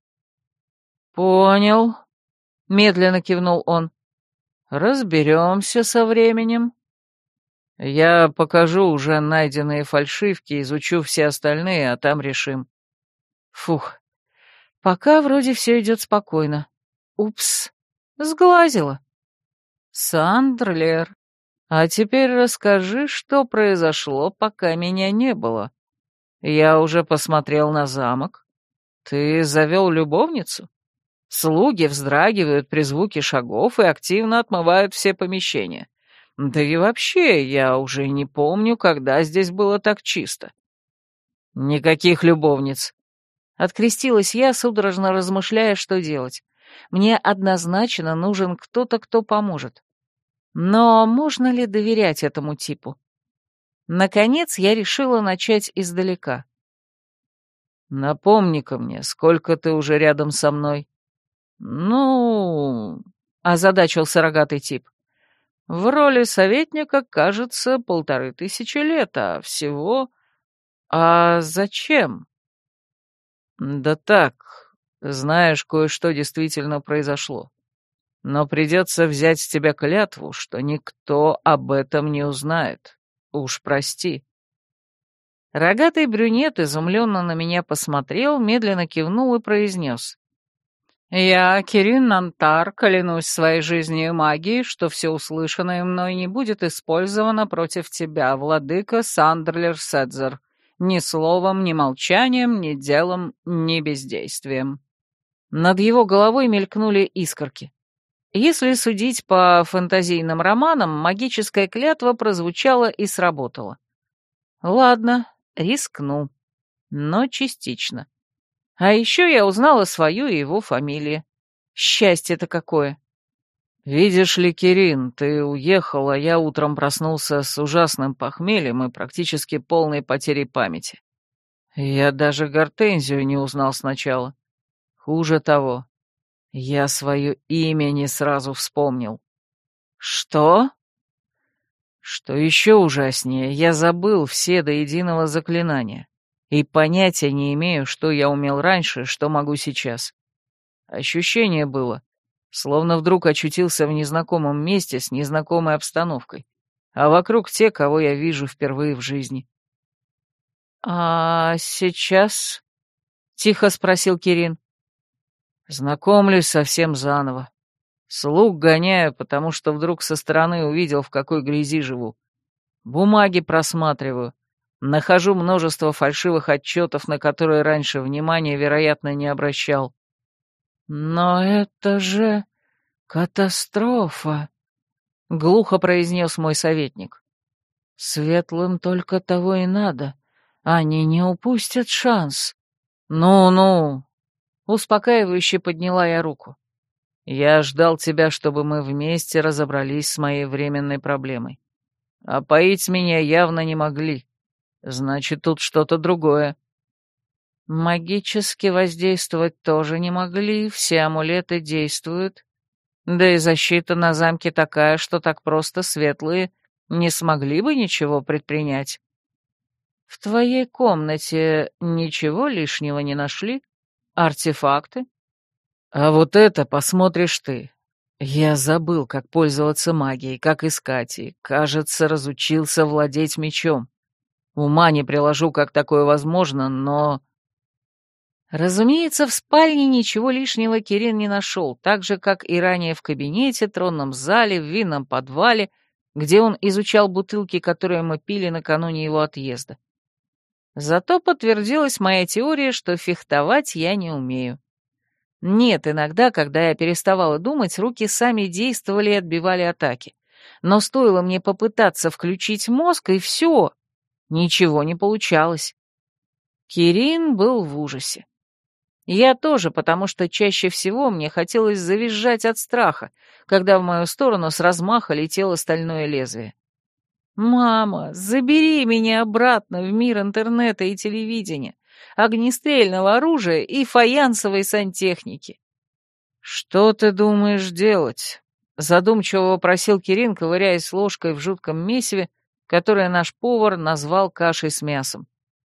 «Понял», — медленно кивнул он. «Разберемся со временем. Я покажу уже найденные фальшивки, изучу все остальные, а там решим». Фух, пока вроде все идет спокойно. Упс, сглазила. «Сандлер, а теперь расскажи, что произошло, пока меня не было. Я уже посмотрел на замок. Ты завел любовницу? Слуги вздрагивают при звуке шагов и активно отмывают все помещения. Да и вообще, я уже не помню, когда здесь было так чисто». «Никаких любовниц». Открестилась я, судорожно размышляя, что делать. Мне однозначно нужен кто-то, кто поможет. Но можно ли доверять этому типу? Наконец я решила начать издалека. «Напомни-ка мне, сколько ты уже рядом со мной?» «Ну...» — озадачился рогатый тип. «В роли советника, кажется, полторы тысячи лет, а всего... А зачем?» «Да так, знаешь, кое-что действительно произошло. Но придется взять с тебя клятву, что никто об этом не узнает. Уж прости». Рогатый брюнет изумленно на меня посмотрел, медленно кивнул и произнес. «Я, Кирин Нантар, клянусь своей жизнью и магией, что все услышанное мной не будет использовано против тебя, владыка Сандрлер Седзер, ни словом, ни молчанием, ни делом, ни бездействием». Над его головой мелькнули искорки. Если судить по фэнтезийным романам, магическая клятва прозвучала и сработала. Ладно, рискну, но частично. А еще я узнала свою и его фамилию. Счастье-то какое! «Видишь ли, Кирин, ты уехал, а я утром проснулся с ужасным похмельем и практически полной потерей памяти. Я даже Гортензию не узнал сначала. Хуже того, я свое имя не сразу вспомнил». «Что?» «Что еще ужаснее, я забыл все до единого заклинания. И понятия не имею, что я умел раньше, что могу сейчас. Ощущение было, словно вдруг очутился в незнакомом месте с незнакомой обстановкой, а вокруг те, кого я вижу впервые в жизни». «А сейчас?» — тихо спросил Кирин. «Знакомлюсь совсем заново. Слуг гоняю, потому что вдруг со стороны увидел, в какой грязи живу. Бумаги просматриваю. Нахожу множество фальшивых отчетов, на которые раньше внимания, вероятно, не обращал. Но это же катастрофа, — глухо произнес мой советник. Светлым только того и надо. Они не упустят шанс. Ну-ну, Успокаивающе подняла я руку. Я ждал тебя, чтобы мы вместе разобрались с моей временной проблемой. А поить меня явно не могли. Значит, тут что-то другое. Магически воздействовать тоже не могли, все амулеты действуют. Да и защита на замке такая, что так просто светлые не смогли бы ничего предпринять. В твоей комнате ничего лишнего не нашли? Артефакты? А вот это посмотришь ты. Я забыл, как пользоваться магией, как искать, и, кажется, разучился владеть мечом. Ума не приложу, как такое возможно, но... Разумеется, в спальне ничего лишнего Кирин не нашел, так же, как и ранее в кабинете, тронном зале, в винном подвале, где он изучал бутылки, которые мы пили накануне его отъезда. Зато подтвердилась моя теория, что фехтовать я не умею. Нет, иногда, когда я переставала думать, руки сами действовали и отбивали атаки. Но стоило мне попытаться включить мозг, и все, ничего не получалось. Кирин был в ужасе. Я тоже, потому что чаще всего мне хотелось завизжать от страха, когда в мою сторону с размаха летело стальное лезвие. «Мама, забери меня обратно в мир интернета и телевидения, огнестрельного оружия и фаянсовой сантехники». «Что ты думаешь делать?» — задумчиво вопросил Кирин, ковыряясь ложкой в жутком месиве, которое наш повар назвал кашей с мясом.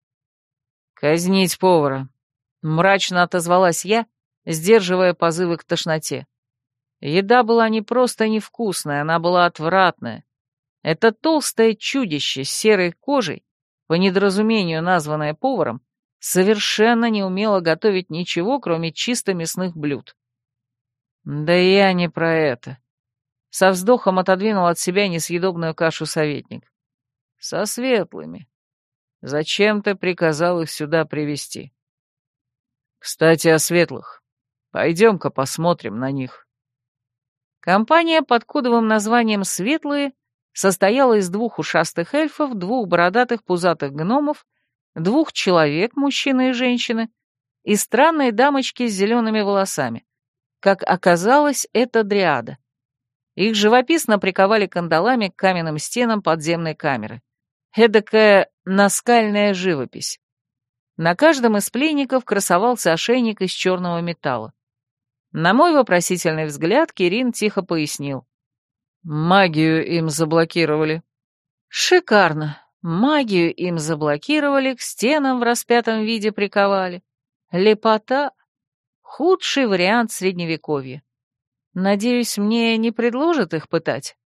«Казнить повара», — мрачно отозвалась я, сдерживая позывы к тошноте. Еда была не просто невкусная, она была отвратная. Это толстое чудище с серой кожей, по недоразумению названное поваром, совершенно не умело готовить ничего, кроме чисто мясных блюд. Да я не про это. Со вздохом отодвинул от себя несъедобную кашу советник. Со светлыми. Зачем ты приказал их сюда привести? Кстати, о светлых. Пойдем-ка посмотрим на них. Компания под кодовым названием «Светлые» состояла из двух ушастых эльфов, двух бородатых пузатых гномов, двух человек, мужчины и женщины, и странной дамочки с зелеными волосами. Как оказалось, это дриада. Их живописно приковали кандалами к каменным стенам подземной камеры. Эдакая наскальная живопись. На каждом из пленников красовался ошейник из черного металла. На мой вопросительный взгляд Кирин тихо пояснил. Магию им заблокировали. Шикарно. Магию им заблокировали, к стенам в распятом виде приковали. Лепота. Худший вариант средневековья. Надеюсь, мне не предложат их пытать?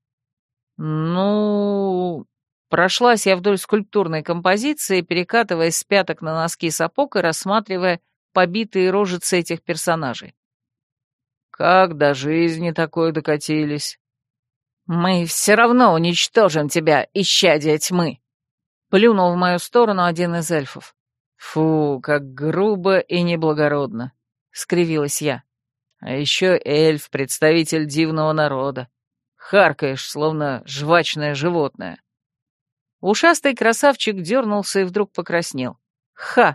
Ну... Прошлась я вдоль скульптурной композиции, перекатываясь с пяток на носки сапог и рассматривая побитые рожицы этих персонажей. Как до жизни такой докатились? «Мы все равно уничтожим тебя, исчадие тьмы!» Плюнул в мою сторону один из эльфов. «Фу, как грубо и неблагородно!» — скривилась я. «А еще эльф, представитель дивного народа. Харкаешь, словно жвачное животное». Ушастый красавчик дернулся и вдруг покраснел. «Ха!»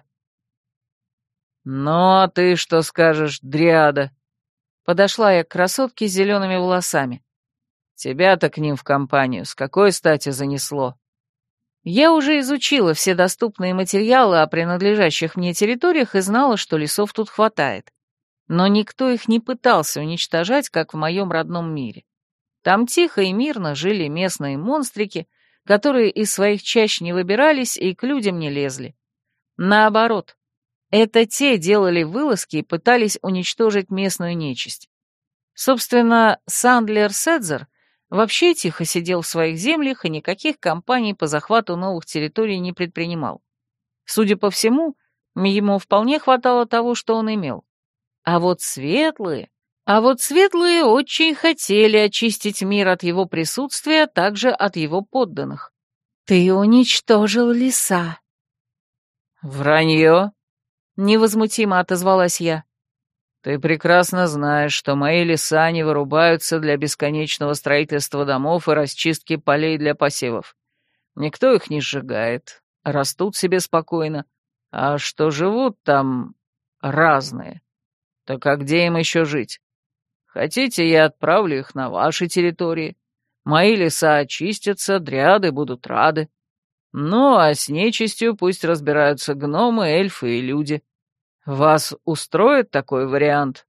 «Ну, а ты что скажешь, дриада?» Подошла я к красотке с зелеными волосами. «Тебя-то к ним в компанию с какой стати занесло?» Я уже изучила все доступные материалы о принадлежащих мне территориях и знала, что лесов тут хватает. Но никто их не пытался уничтожать, как в моем родном мире. Там тихо и мирно жили местные монстрики, которые из своих чащ не выбирались и к людям не лезли. Наоборот, это те делали вылазки и пытались уничтожить местную нечисть. Собственно, Сандлер Седзер вообще тихо сидел в своих землях и никаких кампаний по захвату новых территорий не предпринимал. Судя по всему, ему вполне хватало того, что он имел. А вот светлые... А вот светлые очень хотели очистить мир от его присутствия, а также от его подданных. «Ты уничтожил леса». «Вранье», — невозмутимо отозвалась я. «Ты прекрасно знаешь, что мои леса не вырубаются для бесконечного строительства домов и расчистки полей для посевов. Никто их не сжигает, растут себе спокойно, а что живут там разные. Так а где им еще жить? Хотите, я отправлю их на ваши территории. Мои леса очистятся, дриады будут рады. Ну, а с нечистью пусть разбираются гномы, эльфы и люди. Вас устроит такой вариант?»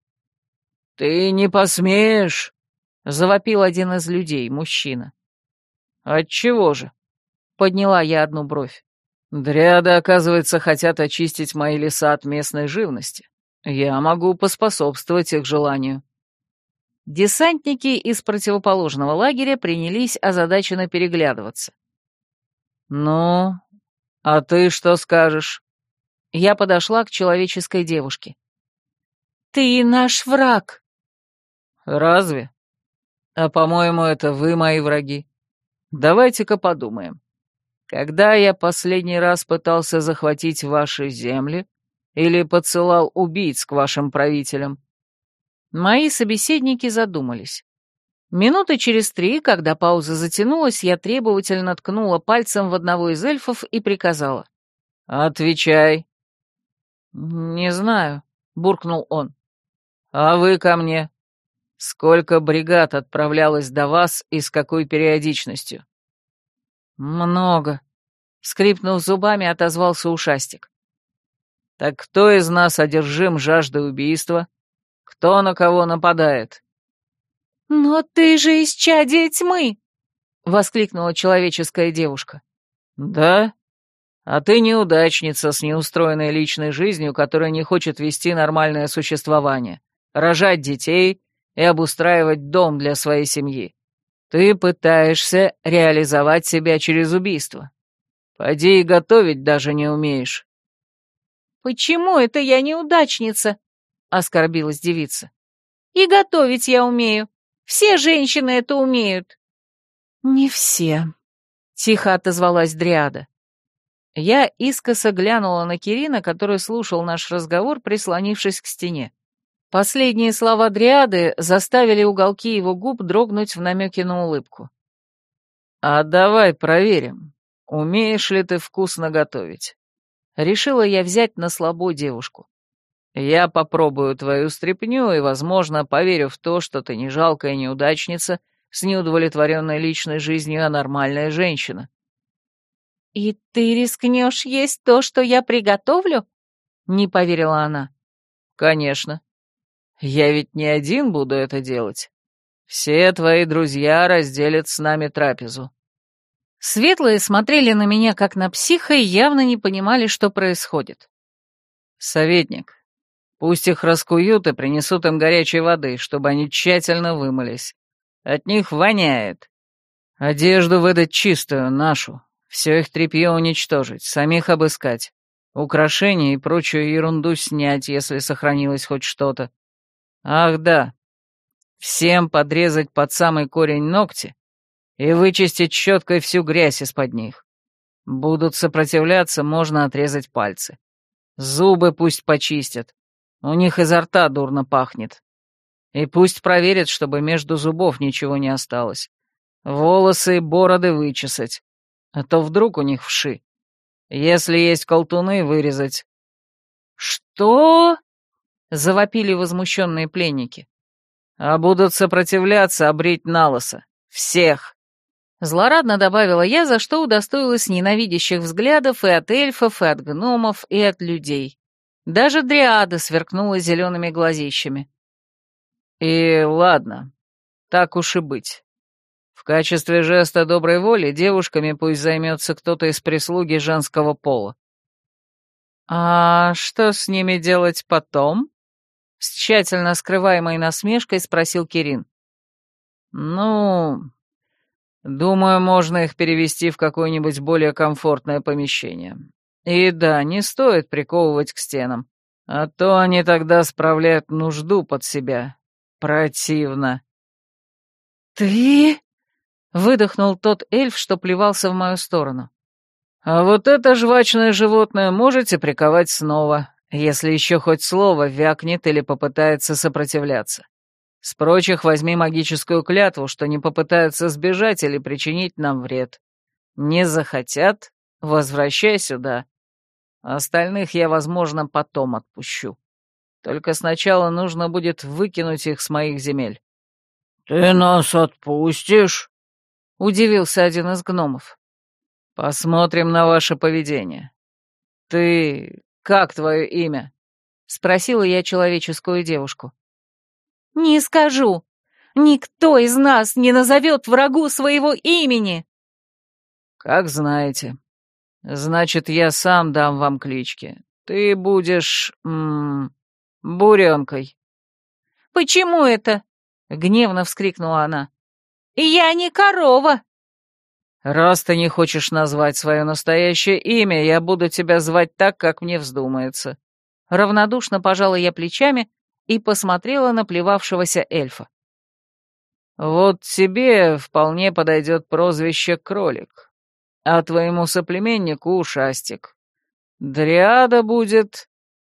«Ты не посмеешь!» — завопил один из людей, мужчина. «Отчего же?» — подняла я одну бровь. «Дриады, оказывается, хотят очистить мои леса от местной живности. Я могу поспособствовать их желанию». Десантники из противоположного лагеря принялись озадаченно переглядываться. «Ну, а ты что скажешь?» Я подошла к человеческой девушке. «Ты наш враг». «Разве? А, по-моему, это вы мои враги. Давайте-ка подумаем. Когда я последний раз пытался захватить ваши земли или подсылал убийц к вашим правителям?» Мои собеседники задумались. Минуты через три, когда пауза затянулась, я требовательно ткнула пальцем в одного из эльфов и приказала. «Отвечай». «Не знаю», — буркнул он. «А вы ко мне? Сколько бригад отправлялось до вас и с какой периодичностью?» «Много», — скрипнув зубами, отозвался ушастик. «Так кто из нас одержим жаждой убийства? Кто на кого нападает?» «Но ты же исчадие тьмы!» — воскликнула человеческая девушка. «Да? А ты неудачница с неустроенной личной жизнью, которая не хочет вести нормальное существование, рожать детей и обустраивать дом для своей семьи. Ты пытаешься реализовать себя через убийство. Поди и готовить даже не умеешь». «Почему это я неудачница?» — оскорбилась девица. «И готовить я умею. Все женщины это умеют». «Не все», — тихо отозвалась дриада. Я искоса глянула на Кирина, который слушал наш разговор, прислонившись к стене. Последние слова дриады заставили уголки его губ дрогнуть в намеке на улыбку. «А давай проверим, умеешь ли ты вкусно готовить?» Решила я взять на слабо девушку. «Я попробую твою стряпню и, возможно, поверю в то, что ты не жалкая неудачница с неудовлетворенной личной жизнью, а нормальная женщина». «И ты рискнешь есть то, что я приготовлю?» — не поверила она. «Конечно. Я ведь не один буду это делать. Все твои друзья разделят с нами трапезу». Светлые смотрели на меня как на психа и явно не понимали, что происходит. «Советник, пусть их раскуют и принесут им горячей воды, чтобы они тщательно вымылись. От них воняет. Одежду выдать чистую, нашу. Все их тряпье уничтожить, самих обыскать. Украшения и прочую ерунду снять, если сохранилось хоть что-то. Ах да, всем подрезать под самый корень ногти и вычистить щеткой всю грязь из-под них. Будут сопротивляться, можно отрезать пальцы. Зубы пусть почистят, у них изо рта дурно пахнет. И пусть проверят, чтобы между зубов ничего не осталось. Волосы и бороды вычесать, а то вдруг у них вши. Если есть колтуны, вырезать». «Что?» — завопили возмущенные пленники. «А будут сопротивляться, обрить налысо. Всех!» Злорадно добавила я, за что удостоилась ненавидящих взглядов и от эльфов, и от гномов, и от людей. Даже дриада сверкнула зелеными глазищами. «И ладно, так уж и быть. В качестве жеста доброй воли девушками пусть займется кто-то из прислуги женского пола». «А что с ними делать потом?» — с тщательно скрываемой насмешкой спросил Кирин. «Ну, думаю, можно их перевести в какое-нибудь более комфортное помещение. И да, не стоит приковывать к стенам, а то они тогда справляют нужду под себя. Противно». «Ты?» — выдохнул тот эльф, что плевался в мою сторону. «А вот это жвачное животное можете приковать снова, если еще хоть слово вякнет или попытается сопротивляться. С прочих возьми магическую клятву, что не попытаются сбежать или причинить нам вред. Не захотят — возвращай сюда. Остальных я, возможно, потом отпущу». Только сначала нужно будет выкинуть их с моих земель». «Ты нас отпустишь?» — удивился один из гномов. «Посмотрим на ваше поведение. Ты... как твое имя?» — спросила я человеческую девушку. «Не скажу. Никто из нас не назовет врагу своего имени!» «Как знаете. Значит, я сам дам вам клички. Ты будешь... М -м, буренкой». «Почему это?» — гневно вскрикнула она. «Я не корова!» «Раз ты не хочешь назвать свое настоящее имя, я буду тебя звать так, как мне вздумается». Равнодушно пожала я плечами и посмотрела на плевавшегося эльфа. «Вот тебе вполне подойдет прозвище Кролик, а твоему соплеменнику Ушастик. Дриада будет...»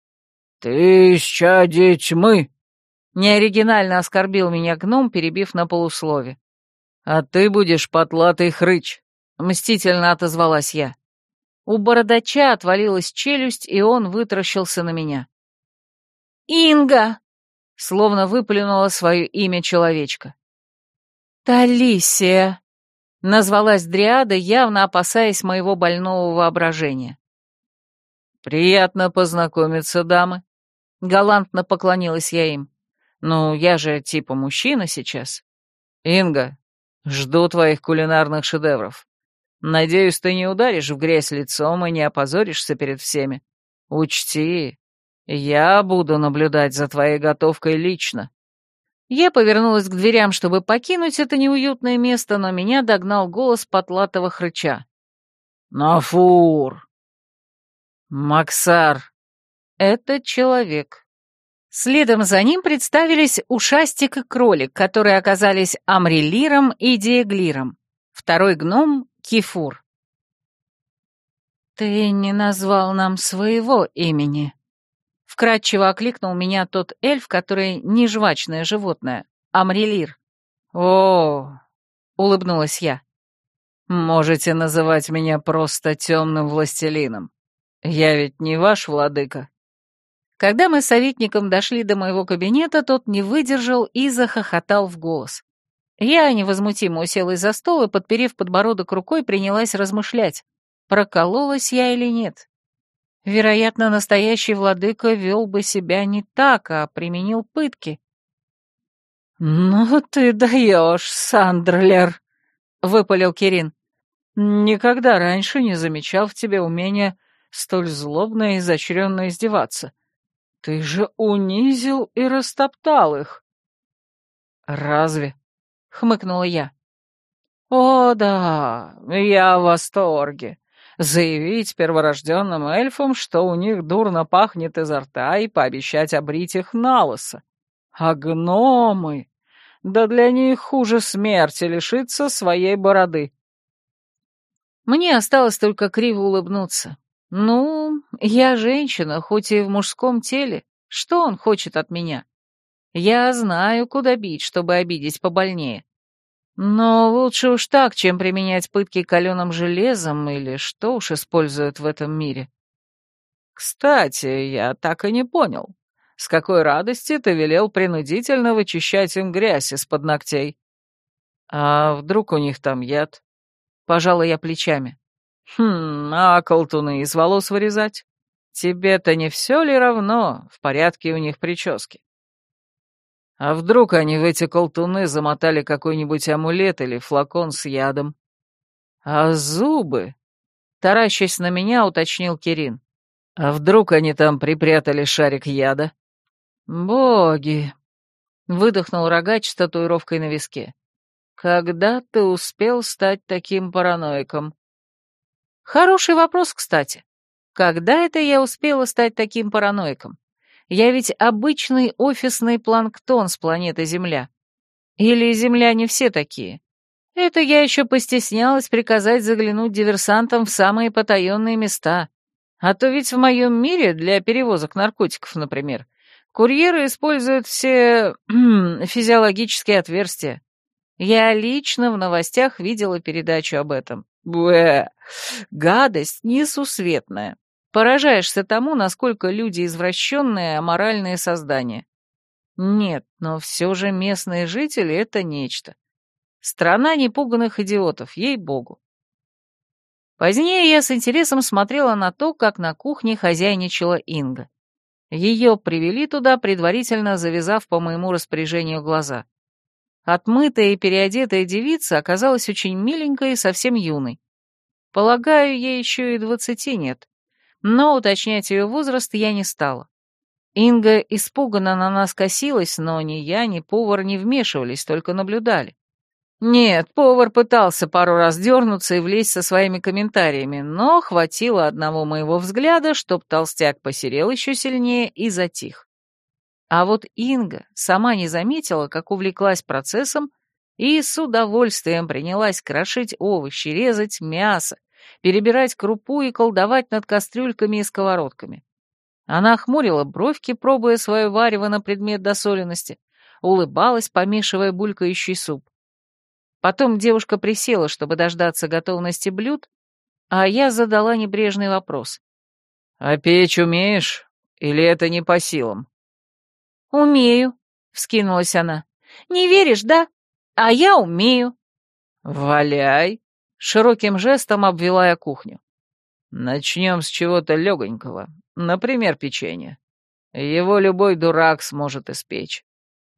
«Ты исчадие тьмы!» — неоригинально оскорбил меня гном, перебив на полуслове. «А ты будешь потлатый хрыч», — мстительно отозвалась я. У бородача отвалилась челюсть, и он вытаращился на меня. «Инга!» — словно выплюнула свое имя человечка. «Талисия!» — назвалась Дриада, явно опасаясь моего больного воображения. «Приятно познакомиться, дамы», — галантно поклонилась я им. «Ну, я же типа мужчина сейчас. Инга, жду твоих кулинарных шедевров. Надеюсь, ты не ударишь в грязь лицом и не опозоришься перед всеми. Учти, я буду наблюдать за твоей готовкой лично». Я повернулась к дверям, чтобы покинуть это неуютное место, но меня догнал голос потлатого хрыча. «Нафур!» «Максар!» Это человек. Следом за ним представились Ушастик и Кролик, которые оказались Амрелиром и Диэглиром. Второй гном — Кифур. «Ты не назвал нам своего имени», — вкратчиво окликнул меня тот эльф, который не жвачное животное, Амрелир. «О!» — улыбнулась я. «Можете называть меня просто темным властелином. Я ведь не ваш владыка». Когда мы с советником дошли до моего кабинета, тот не выдержал и захохотал в голос. Я невозмутимо уселась за стол и, подперев подбородок рукой, принялась размышлять, прокололась я или нет. Вероятно, настоящий владыка вел бы себя не так, а применил пытки. «Ну ты даешь, Сандрлер», — выпалил Кирин. «Никогда раньше не замечал в тебе умения столь злобно и изощренно издеваться. Ты же унизил и растоптал их». «Разве?» — хмыкнула я. «О, да, я в восторге. Заявить перворожденным эльфам, что у них дурно пахнет изо рта, и пообещать обрить их налысо. А гномы... Да для них хуже смерти лишиться своей бороды». Мне осталось только криво улыбнуться. Ну, я женщина, хоть и в мужском теле. Что он хочет от меня? Я знаю, куда бить, чтобы обидеть побольнее. Но лучше уж так, чем применять пытки каленым железом или что уж используют в этом мире. «Кстати, я так и не понял, с какой радости ты велел принудительно вычищать им грязь из-под ногтей? А вдруг у них там яд?» Пожала я плечами. «Хм, а колтуны из волос вырезать? Тебе-то не все ли равно, в порядке у них прически? А вдруг они в эти колтуны замотали какой-нибудь амулет или флакон с ядом? А зубы?» Таращась на меня, уточнил Кирин. «А вдруг они там припрятали шарик яда?» «Боги!» — выдохнул рогач с татуировкой на виске. «Когда ты успел стать таким параноиком?» Хороший вопрос, кстати. Когда это я успела стать таким параноиком? Я ведь обычный офисный планктон с планеты Земля. Или земляне все такие? Это я еще постеснялась приказать заглянуть диверсантам в самые потаенные места. А то ведь в моем мире, для перевозок наркотиков, например, курьеры используют все физиологические отверстия. Я лично в новостях видела передачу об этом. Бэ, гадость несусветная. Поражаешься тому, насколько люди извращенные, аморальные создания. Нет, но все же местные жители — это нечто. Страна непуганных идиотов, ей-богу. Позднее я с интересом смотрела на то, как на кухне хозяйничала Инга. Ее привели туда, предварительно завязав по моему распоряжению глаза. Отмытая и переодетая девица оказалась очень миленькой и совсем юной. Полагаю, ей еще и двадцати нет, но уточнять ее возраст я не стала. Инга испуганно на нас косилась, но ни я, ни повар не вмешивались, только наблюдали. Нет, повар пытался пару раз дернуться и влезть со своими комментариями, но хватило одного моего взгляда, чтоб толстяк посерел еще сильнее и затих. А вот Инга сама не заметила, как увлеклась процессом и с удовольствием принялась крошить овощи, резать мясо, перебирать крупу и колдовать над кастрюльками и сковородками. Она хмурила бровки, пробуя свое варево на предмет досоленности, улыбалась, помешивая булькающий суп. Потом девушка присела, чтобы дождаться готовности блюд, а я задала небрежный вопрос. «А печь умеешь? Или это не по силам?» «Умею», — вскинулась она. «Не веришь, да? А я умею». «Валяй», — широким жестом обвела я кухню. «Начнем с чего-то легонького, например, печенье. Его любой дурак сможет испечь».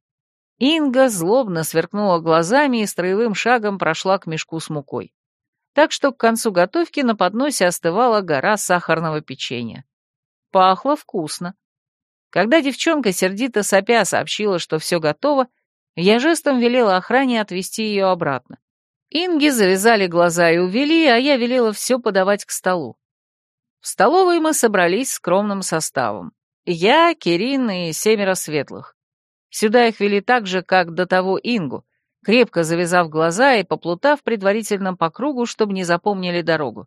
Инга злобно сверкнула глазами и строевым шагом прошла к мешку с мукой. Так что к концу готовки на подносе остывала гора сахарного печенья. Пахло вкусно. Когда девчонка, сердито сопя, сообщила, что все готово, я жестом велела охране отвезти ее обратно. Инги завязали глаза и увели, а я велела все подавать к столу. В столовой мы собрались скромным составом. Я, Кирин и семеро светлых. Сюда их вели так же, как до того Ингу, крепко завязав глаза и поплутав предварительно по кругу, чтобы не запомнили дорогу.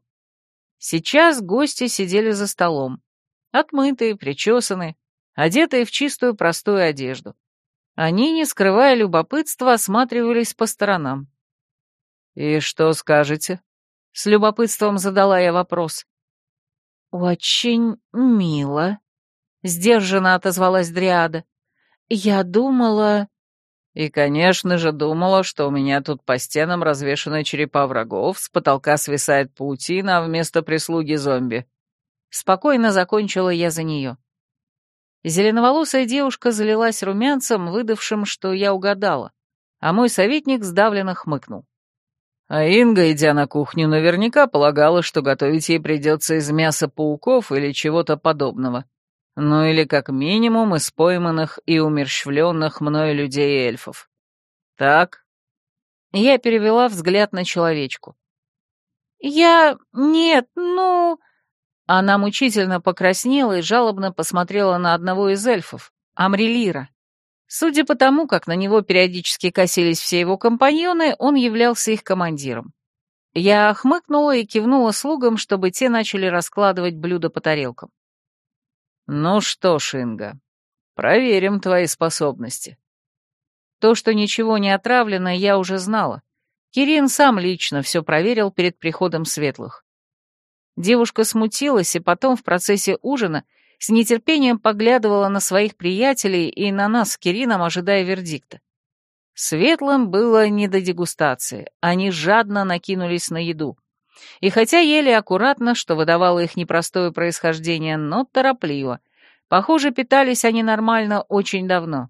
Сейчас гости сидели за столом, отмытые, причесанные, одетые в чистую простую одежду. Они, не скрывая любопытства, осматривались по сторонам. «И что скажете?» — с любопытством задала я вопрос. «Очень мило», — сдержанно отозвалась Дриада. «Я думала...» «И, конечно же, думала, что у меня тут по стенам развешаны черепа врагов, с потолка свисает паутина, а вместо прислуги зомби». Спокойно закончила я за нее. Зеленоволосая девушка залилась румянцем, выдавшим, что я угадала, а мой советник сдавленно хмыкнул. А Инга, идя на кухню, наверняка полагала, что готовить ей придется из мяса пауков или чего-то подобного. Ну или как минимум из пойманных и умерщвленных мною людей и эльфов. Так? Я перевела взгляд на человечку. «Я... нет, ну...» Она мучительно покраснела и жалобно посмотрела на одного из эльфов, Амрелира. Судя по тому, как на него периодически косились все его компаньоны, он являлся их командиром. Я хмыкнула и кивнула слугам, чтобы те начали раскладывать блюда по тарелкам. «Ну что ж, Инга, проверим твои способности». То, что ничего не отравлено, я уже знала. Кирин сам лично все проверил перед приходом светлых. Девушка смутилась и потом в процессе ужина с нетерпением поглядывала на своих приятелей и на нас с Кирином, ожидая вердикта. Светлым было не до дегустации, они жадно накинулись на еду. И хотя ели аккуратно, что выдавало их непростое происхождение, но торопливо. Похоже, питались они нормально очень давно.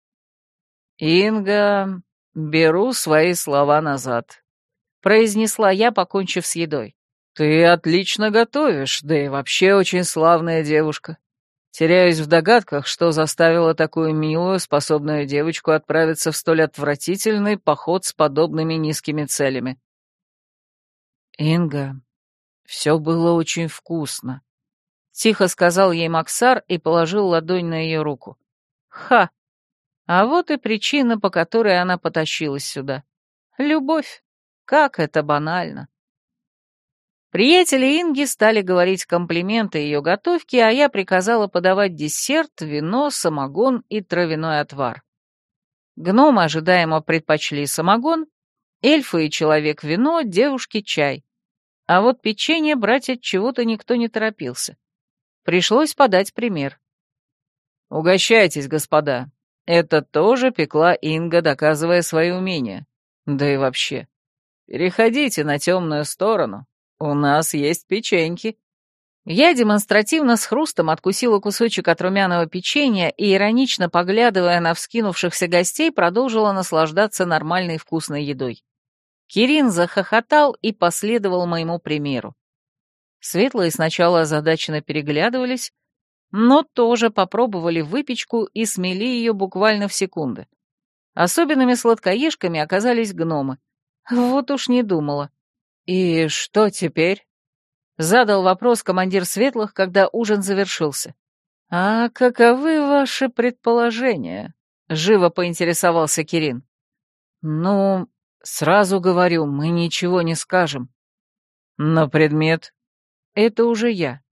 «Инга, беру свои слова назад», — произнесла я, покончив с едой. «Ты отлично готовишь, да и вообще очень славная девушка. Теряюсь в догадках, что заставило такую милую, способную девочку отправиться в столь отвратительный поход с подобными низкими целями». «Инга, все было очень вкусно», — тихо сказал ей Максар и положил ладонь на ее руку. «Ха! А вот и причина, по которой она потащилась сюда. Любовь. Как это банально». Приятели Инги стали говорить комплименты ее готовке, а я приказала подавать десерт, вино, самогон и травяной отвар. Гномы ожидаемо предпочли самогон, эльфы и человек вино, девушки чай. А вот печенье брать от чего-то никто не торопился. Пришлось подать пример. «Угощайтесь, господа. Это тоже пекла Инга, доказывая свои умения. Да и вообще, переходите на темную сторону. У нас есть печеньки». Я демонстративно с хрустом откусила кусочек от румяного печенья и, иронично поглядывая на вскинувшихся гостей, продолжила наслаждаться нормальной вкусной едой. Кирин захохотал и последовал моему примеру. Светлые сначала озадаченно переглядывались, но тоже попробовали выпечку и смели ее буквально в секунды. Особенными сладкоежками оказались гномы. Вот уж не думала. «И что теперь?» — задал вопрос командир Светлых, когда ужин завершился. «А каковы ваши предположения?» — живо поинтересовался Кирин. «Ну, сразу говорю, мы ничего не скажем». «На предмет?» «Это уже я».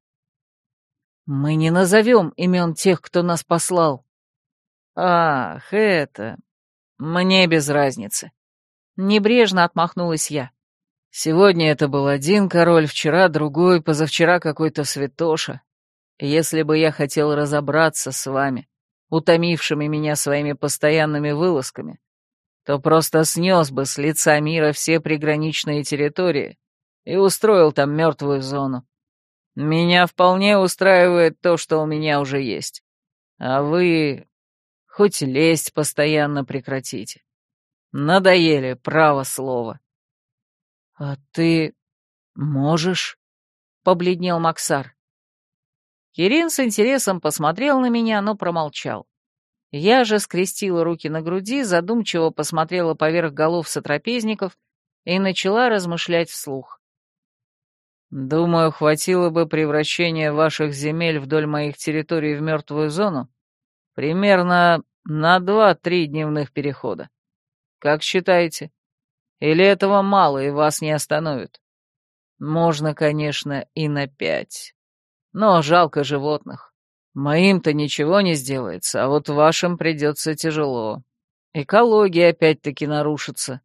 «Мы не назовем имен тех, кто нас послал». «Ах, это... Мне без разницы». Небрежно отмахнулась я. «Сегодня это был один король, вчера другой, позавчера какой-то святоша. Если бы я хотел разобраться с вами, утомившими меня своими постоянными вылазками, то просто снес бы с лица мира все приграничные территории и устроил там мертвую зону. Меня вполне устраивает то, что у меня уже есть. А вы хоть лезть постоянно прекратите. Надоели, право слово». «А ты можешь?» — побледнел Максар. Кирин с интересом посмотрел на меня, но промолчал. Я же скрестила руки на груди, задумчиво посмотрела поверх голов сотрапезников и начала размышлять вслух. «Думаю, хватило бы превращения ваших земель вдоль моих территорий в мертвую зону примерно на два-три дневных перехода. Как считаете? Или этого мало и вас не остановит? Можно, конечно, и на пять. Но жалко животных. Моим-то ничего не сделается, а вот вашим придется тяжело. Экология опять-таки нарушится».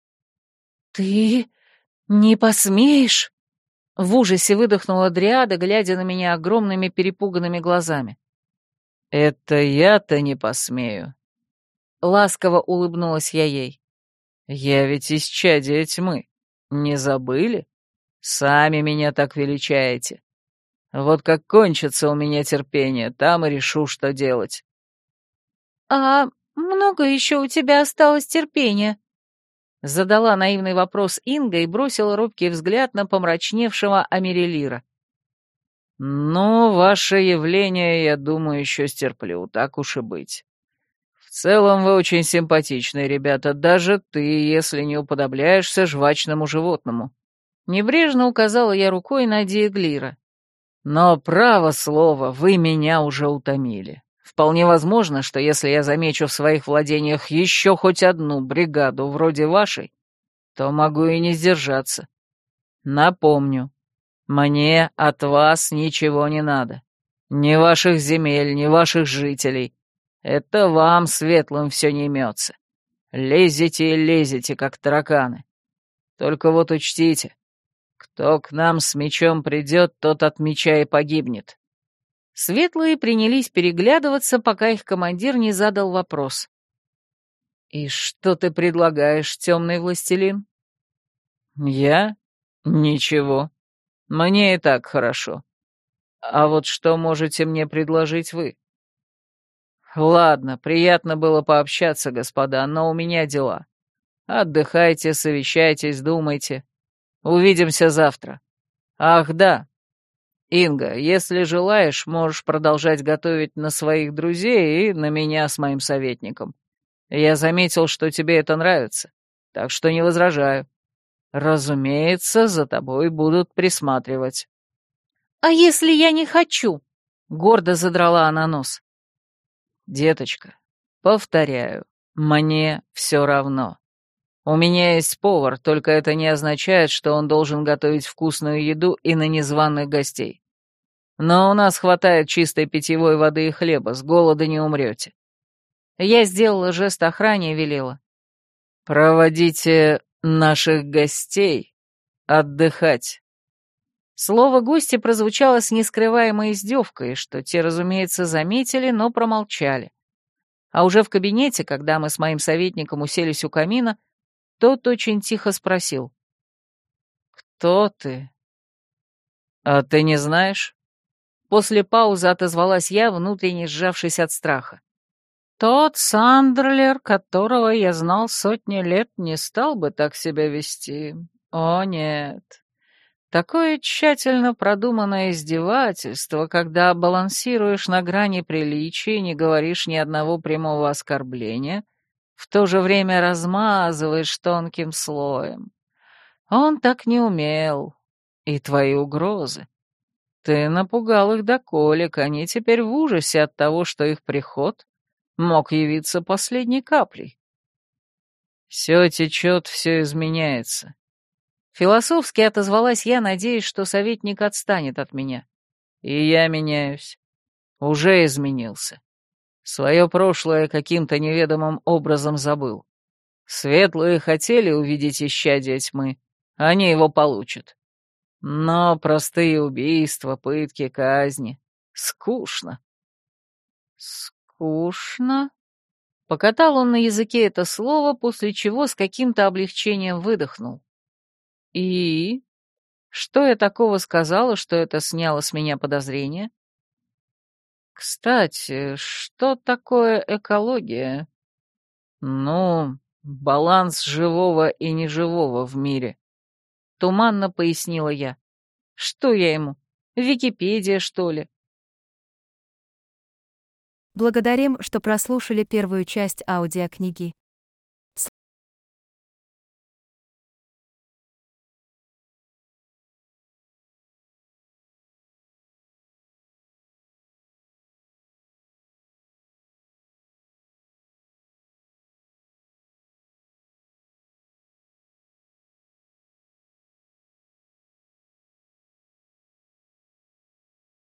«Ты не посмеешь?» — в ужасе выдохнула Дриада, глядя на меня огромными перепуганными глазами. «Это я-то не посмею». Ласково улыбнулась я ей. «Я ведь исчадие тьмы. Не забыли? Сами меня так величаете. Вот как кончится у меня терпение, там и решу, что делать». «А много еще у тебя осталось терпения?» Задала наивный вопрос Инга и бросила робкий взгляд на помрачневшего Америлира. «Ну, ваше явление, я думаю, еще стерплю, так уж и быть. В целом вы очень симпатичные ребята, даже ты, если не уподобляешься жвачному животному». Небрежно указала я рукой на Диэглира. «Но, право слово, вы меня уже утомили. Вполне возможно, что если я замечу в своих владениях еще хоть одну бригаду вроде вашей, то могу и не сдержаться. Напомню, мне от вас ничего не надо. Ни ваших земель, ни ваших жителей. Это вам, светлым, все не имется. Лезете и лезете, как тараканы. Только вот учтите, кто к нам с мечом придет, тот от меча и погибнет». Светлые принялись переглядываться, пока их командир не задал вопрос. «И что ты предлагаешь, темный властелин?» «Я? Ничего. Мне и так хорошо. А вот что можете мне предложить вы?» «Ладно, приятно было пообщаться, господа, но у меня дела. Отдыхайте, совещайтесь, думайте. Увидимся завтра. Ах, да. Инга, если желаешь, можешь продолжать готовить на своих друзей и на меня с моим советником. Я заметил, что тебе это нравится, так что не возражаю. Разумеется, за тобой будут присматривать». «А если я не хочу?» — гордо задрала она нос. «Деточка, повторяю, мне все равно. У меня есть повар, только это не означает, что он должен готовить вкусную еду и на незваных гостей. Но у нас хватает чистой питьевой воды и хлеба, с голода не умрете». Я сделала жест охране и велела. «Проводите наших гостей отдыхать». Слово гости прозвучало с нескрываемой издевкой, что те, разумеется, заметили, но промолчали. А уже в кабинете, когда мы с моим советником уселись у камина, тот очень тихо спросил. «Кто ты?» «А ты не знаешь?» После паузы отозвалась я, внутренне сжавшись от страха. «Тот Сандерлер, которого я знал сотни лет, не стал бы так себя вести. О, нет. Такое тщательно продуманное издевательство, когда балансируешь на грани приличия и не говоришь ни одного прямого оскорбления, в то же время размазываешь тонким слоем. Он так не умел. И твои угрозы. Ты напугал их до колик, они теперь в ужасе от того, что их приход мог явиться последней каплей. Все течет, все изменяется. Философски отозвалась я, надеясь, что советник отстанет от меня. И я меняюсь. Уже изменился. Свое прошлое каким-то неведомым образом забыл. Светлые хотели увидеть исчадие тьмы, они его получат. Но простые убийства, пытки, казни — скучно. Скучно? Покатал он на языке это слово, после чего с каким-то облегчением выдохнул. И... Что я такого сказала, что это сняло с меня подозрение? Кстати, что такое экология? Ну, баланс живого и неживого в мире. Туманно пояснила я. Что я ему? Википедия, что ли? Благодарим, что прослушали первую часть аудиокниги